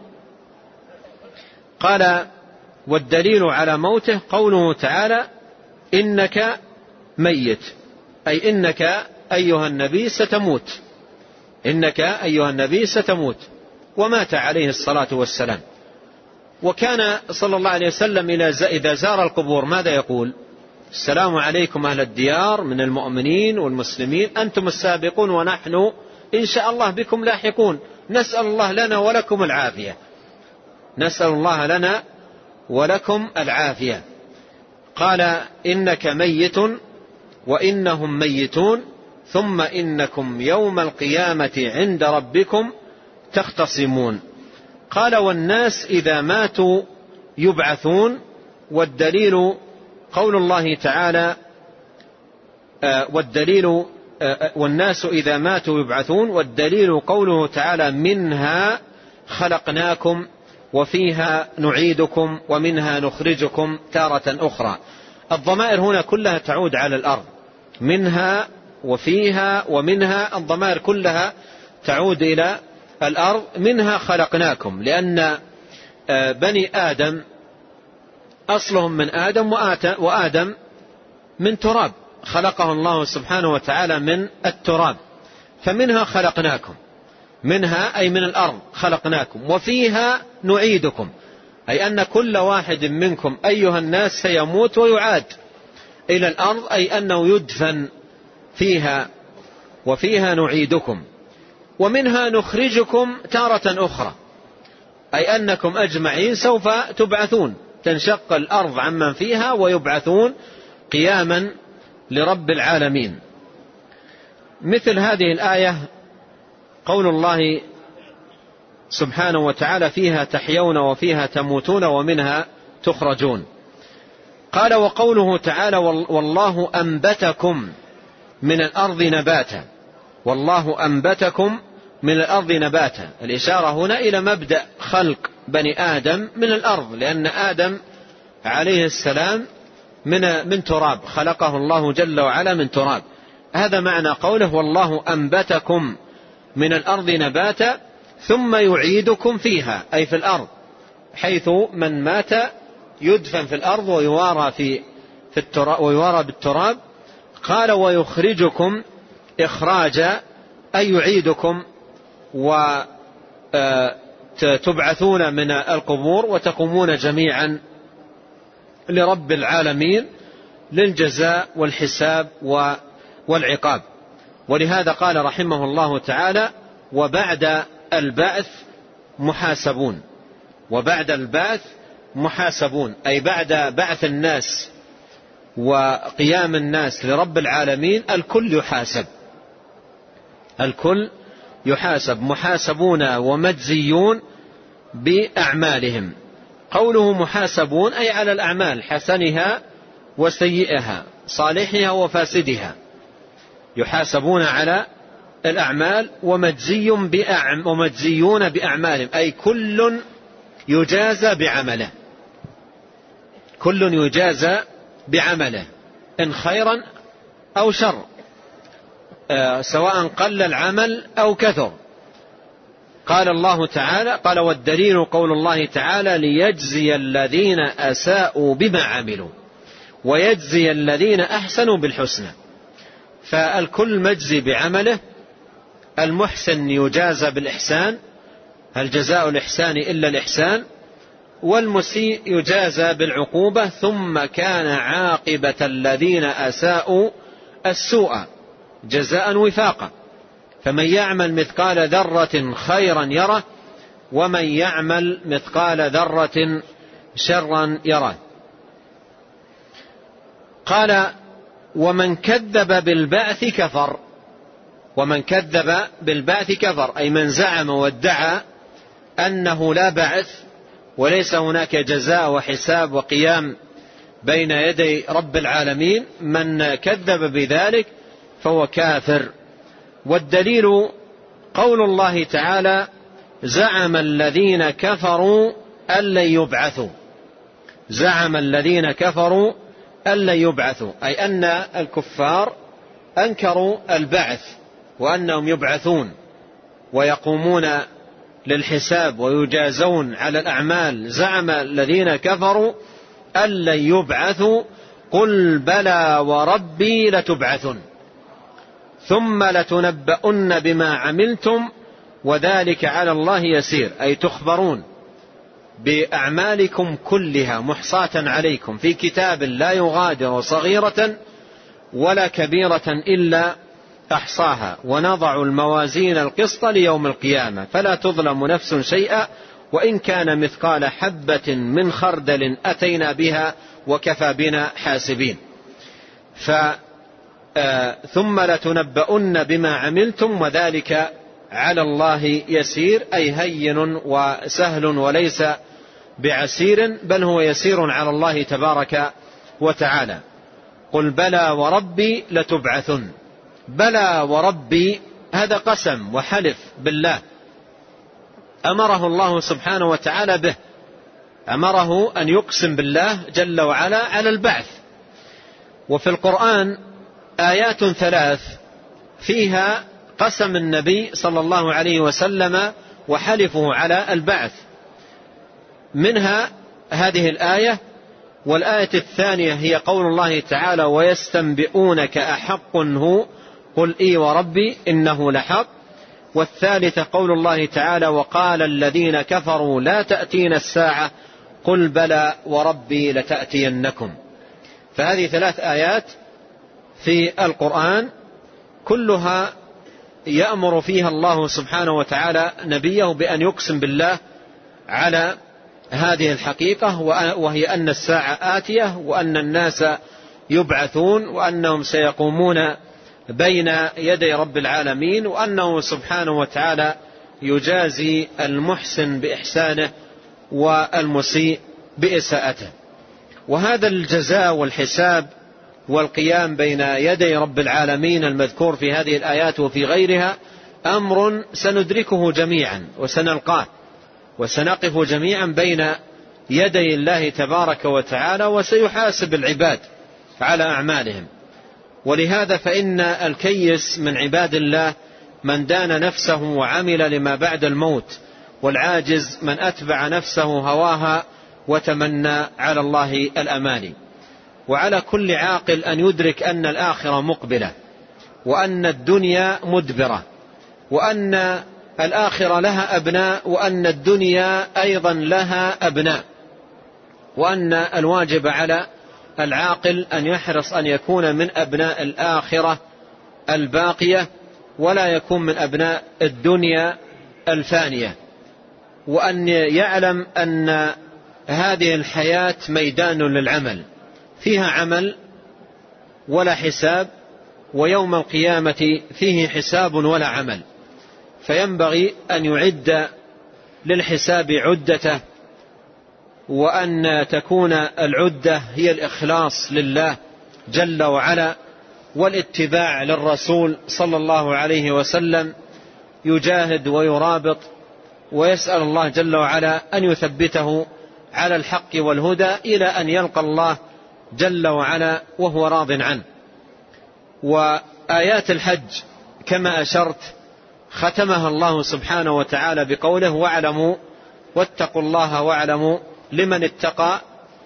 قال والدليل على موته قوله تعالى إنك ميت، أي إنك أيها النبي ستموت، إنك أيها النبي ستموت. ومات عليه الصلاة والسلام. وكان صلى الله عليه وسلم إذا زار القبور ماذا يقول؟ السلام عليكم أهل الديار من المؤمنين والمسلمين أنتم السابقون ونحن إن شاء الله بكم لاحقون، نسأل الله لنا ولكم العافية، نسأل الله لنا ولكم العافية. قال إنك ميت وإنهم ميتون ثم إنكم يوم القيامة عند ربكم تختصمون. قال والناس إذا ماتوا يبعثون، والدليل قول الله تعالى آه والدليل آه والناس إذا ماتوا يبعثون، والدليل قوله تعالى منها خلقناكم وفيها نعيدكم ومنها نخرجكم تارة أخرى. الضمائر هنا كلها تعود على الأرض، منها وفيها ومنها، الضمائر كلها تعود إلى الأرض. منها خلقناكم لأن بني آدم أصلهم من آدم وآدم من تراب، خلقه الله سبحانه وتعالى من التراب، فمنها خلقناكم، منها أي من الأرض خلقناكم، وفيها نعيدكم، أي أن كل واحد منكم أيها الناس سيموت ويعاد إلى الأرض، أي أنه يدفن فيها وفيها نعيدكم ومنها نخرجكم تارة أخرى، أي أنكم أجمعين سوف تبعثون، تنشق الأرض عمن فيها ويبعثون قياما لرب العالمين. مثل هذه الآية قول الله سبحانه وتعالى فيها تحيون وفيها تموتون ومنها تخرجون. قال وقوله تعالى والله أنبتكم من الأرض نباتا، والله أنبتكم من الأرض نباتا، الإشارة هنا إلى مبدأ خلق بني آدم من الأرض، لأن آدم عليه السلام من من تراب، خلقه الله جل وعلا من تراب. هذا معنى قوله والله أنبتكم من الأرض نباتا ثم يعيدكم فيها، أي في الأرض، حيث من مات يدفن في الأرض ويوارى في في التراب ويوارى بالتراب. قال ويخرجكم إخراجا، أي يعيدكم وتبعثون من القبور وتقومون جميعا لرب العالمين للجزاء والحساب والعقاب. ولهذا قال رحمه الله تعالى وبعد البعث محاسبون، وبعد البعث محاسبون، أي بعد بعث الناس وقيام الناس لرب العالمين الكل يحاسب، الكل يحاسب، محاسبون ومجزيون بأعمالهم. قوله محاسبون أي على الأعمال حسنها وسيئها، صالحها وفاسدها، يحاسبون على الأعمال ومجزي بأعم ومجزيون بأعمالهم، أي كل يجازى بعمله، كل يجازى بعمله إن خيرا أو شر، آه سواء قل العمل أو كثر. قال الله تعالى قال والدليل قول الله تعالى ليجزي الذين أساءوا بما عملوا ويجزي الذين أحسنوا بالحسنى، فالكل مجزي بعمله، المحسن يجازى بالإحسان، هل جزاء الإحسان إلا الإحسان، والمسيء يجازى بالعقوبة، ثم كان عاقبة الذين أساءوا السوء جزاء وفاقا، فمن يعمل مثقال ذرة خيرا يره ومن يعمل مثقال ذرة شرا يره. قال ومن كذب بالبعث كفر، ومن كذب بالبعث كفر، أي من زعم وادعى أنه لا بعث وليس هناك جزاء وحساب وقيام بين يدي رب العالمين، من كذب بذلك فهو كافر. والدليل قول الله تعالى زعم الذين كفروا أن لن يبعثوا، زعم الذين كفروا أن لن يبعثوا، أي أن الكفار أنكروا البعث وأنهم يبعثون ويقومون للحساب ويجازون على الأعمال. زعم الذين كفروا أن لن يبعثوا قل بلى وربي لتبعثن ثم لتنبؤن بما عملتم وذلك على الله يسير، أي تخبرون بأعمالكم كلها محصاة عليكم في كتاب لا يغادر صغيرة ولا كبيرة إلا أحصاها ونضع الموازين القسط ليوم القيامة فلا تظلم نفس شيئا وإن كان مثقال حبة من خردل أتينا بها وكفى بنا حاسبين. ف ثم لتنبؤن بما عملتم وذلك على الله يسير، أي هين وسهل وليس بعسير، بل هو يسير على الله تبارك وتعالى. قل بلى وربي لتبعثن، بلى وربي هذا قسم وحلف بالله أمره الله سبحانه وتعالى به، أمره أن يقسم بالله جل وعلا على البعث. وفي القرآن آيات ثلاث فيها قسم النبي صلى الله عليه وسلم وحلفه على البعث، منها هذه الآية، والآية الثانية هي قول الله تعالى ويستنبئونك أحق هو قل إي وربي إنه لحق، والثالثة قول الله تعالى وقال الذين كفروا لا تأتين الساعة قل بلى وربي لتأتينكم. فهذه ثلاث آيات في القرآن كلها يأمر فيها الله سبحانه وتعالى نبيه بأن يقسم بالله على هذه الحقيقة، وهي أن الساعة آتية، وأن الناس يبعثون، وأنهم سيقومون بين يدي رب العالمين، وأنه سبحانه وتعالى يجازي المحسن بإحسانه والمسيء بإساءته. وهذا الجزاء والحساب والقيام بين يدي رب العالمين المذكور في هذه الآيات وفي غيرها أمر سندركه جميعا وسنلقاه، وسنقف جميعا بين يدي الله تبارك وتعالى، وسيحاسب العباد على أعمالهم. ولهذا فإن الكيس من عباد الله من دان نفسه وعمل لما بعد الموت، والعاجز من أتبع نفسه هواها وتمنى على الله الأماني. وعلى كل عاقل أن يدرك أن الآخرة مقبلة، وأن الدنيا مدبرة، وأن الآخرة لها أبناء، وأن الدنيا أيضا لها أبناء، وأن الواجب على العاقل أن يحرص أن يكون من أبناء الآخرة الباقية، ولا يكون من أبناء الدنيا الفانية، وأن يعلم أن هذه الحياة ميدان للعمل، فيها عمل ولا حساب، ويوم القيامة فيه حساب ولا عمل. فينبغي أن يعد للحساب عدته، وأن تكون العدة هي الإخلاص لله جل وعلا والاتباع للرسول صلى الله عليه وسلم، يجاهد ويرابط ويسأل الله جل وعلا أن يثبته على الحق والهدى إلى أن يلقى الله جل وعلا وهو راض عنه. وآيات الحج كما أشرت ختمها الله سبحانه وتعالى بقوله واعلموا واتقوا الله واعلموا لمن اتقى،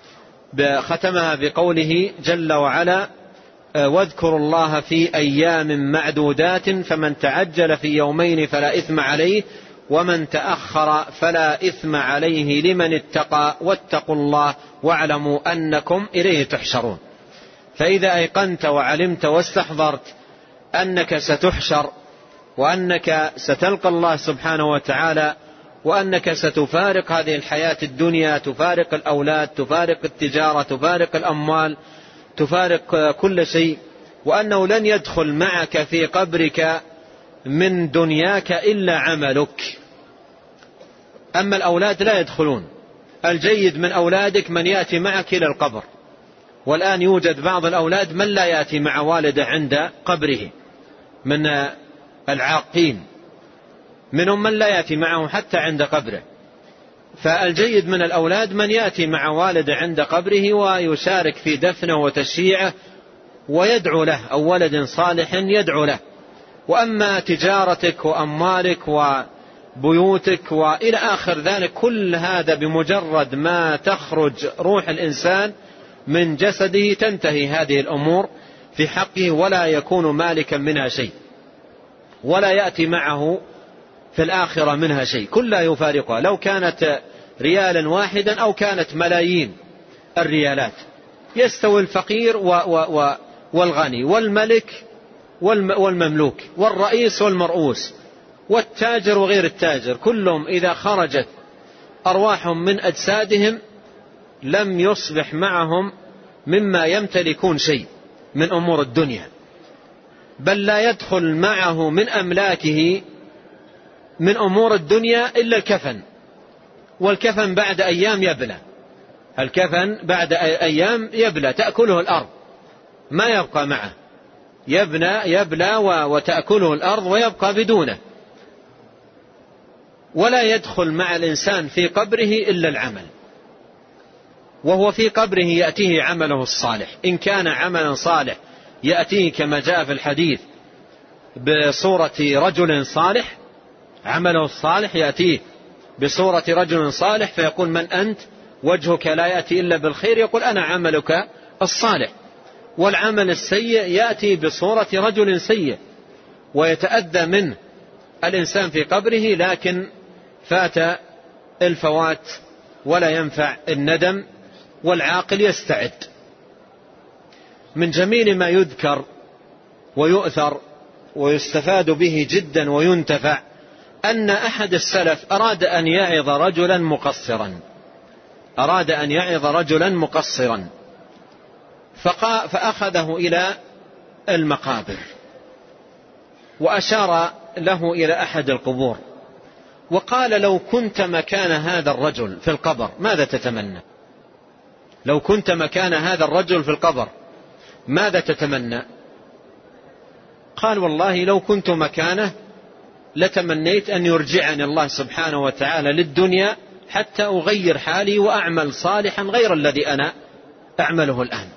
ختمها بقوله جل وعلا واذكروا الله في أيام معدودات فمن تعجل في يومين فلا إثم عليه ومن تأخر فلا إثم عليه لمن اتقى واتقوا الله واعلموا أنكم إليه تحشرون. فإذا أيقنت وعلمت واستحضرت أنك ستحشر، وأنك ستلقى الله سبحانه وتعالى، وأنك ستفارق هذه الحياة الدنيا، تفارق الأولاد، تفارق التجارة، تفارق الأموال، تفارق كل شيء، وأنه لن يدخل معك في قبرك من دنياك إلا عملك. أما الأولاد لا يدخلون. الجيد من أولادك من يأتي معك إلى القبر، والآن يوجد بعض الأولاد من لا يأتي مع والده عند قبره من العاقين، منهم من لا يأتي معه حتى عند قبره. فالجيد من الأولاد من يأتي مع والده عند قبره ويشارك في دفنه وتشييعه ويدعو له، أو ولد صالح يدعو له. وأما تجارتك وأموالك وبيوتك وإلى آخر ذلك، كل هذا بمجرد ما تخرج روح الإنسان من جسده تنتهي هذه الأمور في حقه، ولا يكون مالكا منها شيء، ولا يأتي معه في الآخرة منها شيء، كلها يفارقها، لو كانت ريالا واحدا أو كانت ملايين الريالات. يستوي الفقير و و و والغني والملك والمملوك والرئيس والمرؤوس والتاجر وغير التاجر، كلهم إذا خرجت أرواحهم من أجسادهم لم يصبح معهم مما يمتلكون شيء من أمور الدنيا، بل لا يدخل معه من أملاكه من أمور الدنيا إلا الكفن، والكفن بعد أيام يبلى، الكفن بعد أيام يبلى تأكله الأرض، ما يبقى معه، يبنى يبلى وتأكله الأرض ويبقى بدونه. ولا يدخل مع الإنسان في قبره إلا العمل، وهو في قبره يأتيه عمله الصالح، إن كان عملا صالح يأتيه كما جاء في الحديث بصورة رجل صالح، عمله الصالح يأتيه بصورة رجل صالح، فيقول من أنت؟ وجهك لا يأتي إلا بالخير، يقول أنا عملك الصالح. والعمل السيء يأتي بصورة رجل سيء، ويتأذى منه الإنسان في قبره، لكن فات الفوات ولا ينفع الندم، والعاقل يستعد. من جميل ما يذكر ويؤثر ويستفاد به جدا وينتفع أن أحد السلف أراد أن يعظ رجلا مقصرا أراد أن يعظ رجلا مقصرا فأخذه إلى المقابر وأشار له إلى أحد القبور وقال: لو كنت مكان هذا الرجل في القبر ماذا تتمنى؟ لو كنت مكان هذا الرجل في القبر ماذا تتمنى؟ قال: والله لو كنت مكانه لتمنيت أن يرجعني الله سبحانه وتعالى للدنيا حتى أغير حالي وأعمل صالحا غير الذي أنا أعمله الآن.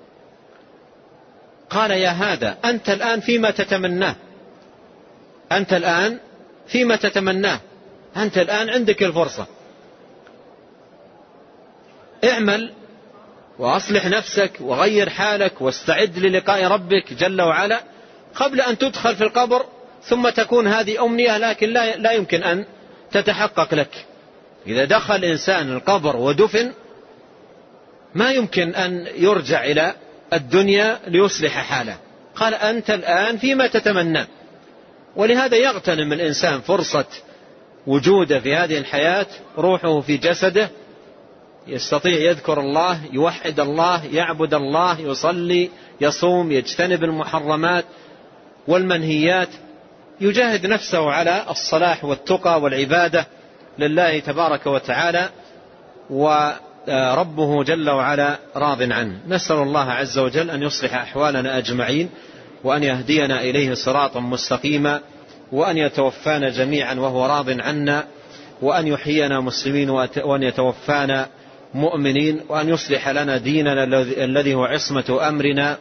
قال: يا هذا أنت الآن فيما تتمناه أنت الآن فيما تتمناه أنت الآن عندك الفرصة، اعمل وأصلح نفسك وغير حالك واستعد للقاء ربك جل وعلا قبل أن تدخل في القبر، ثم تكون هذه أمنية لكن لا, لا يمكن أن تتحقق لك. إذا دخل إنسان القبر ودفن ما يمكن أن يرجع إلى الدنيا ليصلح حاله. قال: أنت الآن فيما تتمنى. ولهذا يغتنم الإنسان فرصة وجوده في هذه الحياة، روحه في جسده، يستطيع يذكر الله، يوحد الله، يعبد الله، يصلي، يصوم، يجتنب المحرمات والمنهيات، يجاهد نفسه على الصلاح والتقى والعبادة لله تبارك وتعالى، وربه جل وعلا راض عنه. نسأل الله عز وجل أن يصلح أحوالنا أجمعين، وأن يهدينا إليه صراطا مستقيما، وأن يتوفانا جميعا وهو راض عنا، وأن يحيينا مسلمين، وأن يتوفانا مؤمنين، وأن يصلح لنا ديننا الذي هو عصمة أمرنا،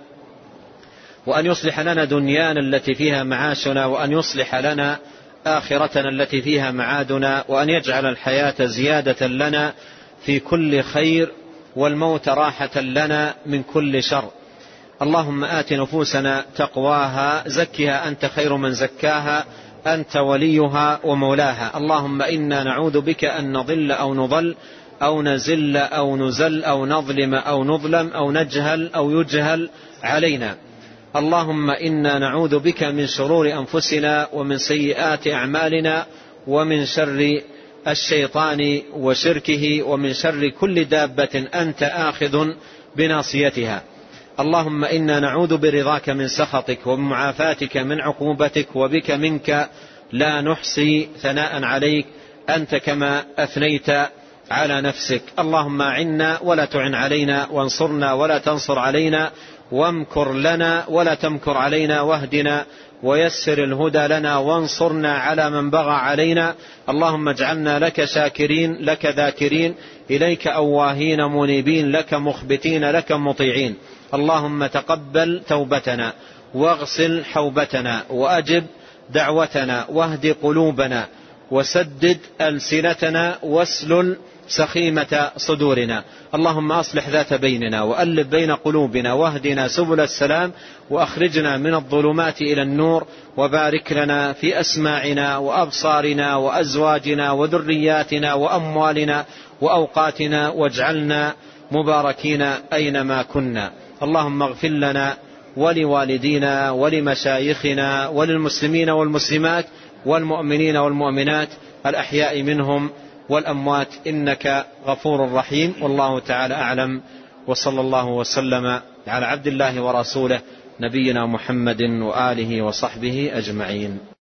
وأن يصلح لنا دنيانا التي فيها معاشنا، وأن يصلح لنا آخرتنا التي فيها معادنا، وأن يجعل الحياة زيادة لنا في كل خير، والموت راحة لنا من كل شر. اللهم آت نفوسنا تقواها، زكها أنت خير من زكاها، أنت وليها ومولاها. اللهم إنا نعوذ بك أن نضل أو نضل أو نزل أو نزل أو نظلم أو نظلم أو نجهل أو يجهل علينا. اللهم إنا نعوذ بك من شرور أنفسنا ومن سيئات أعمالنا ومن شر الشيطان وشركه ومن شر كل دابة أنت آخذ بناصيتها. اللهم إنا نعوذ برضاك من سخطك ومعافاتك من عقوبتك، وبك منك لا نحصي ثناء عليك أنت كما أثنيت على نفسك. اللهم أعنا ولا تعن علينا، وانصرنا ولا تنصر علينا، وامكر لنا ولا تمكر علينا، واهدنا ويسر الهدى لنا، وانصرنا على من بغى علينا. اللهم اجعلنا لك شاكرين، لك ذاكرين، إليك أواهين منيبين، لك مخبتين، لك مطيعين. اللهم تقبل توبتنا، واغسل حوبتنا، وأجب دعوتنا، واهد قلوبنا، وسدد ألسنتنا، واسلل سخيمة صدورنا. اللهم أصلح ذات بيننا، وألف بين قلوبنا، واهدنا سبل السلام، وأخرجنا من الظلمات إلى النور، وبارك لنا في أسماعنا وأبصارنا وأزواجنا وذرياتنا وأموالنا وأوقاتنا، واجعلنا مباركين أينما كنا. اللهم اغفر لنا ولوالدينا ولمشايخنا وللمسلمين والمسلمات والمؤمنين والمؤمنات الأحياء منهم والأموات، إنك غفور رحيم. والله تعالى أعلم، وصلى الله وسلم على عبد الله ورسوله نبينا محمد وآله وصحبه أجمعين.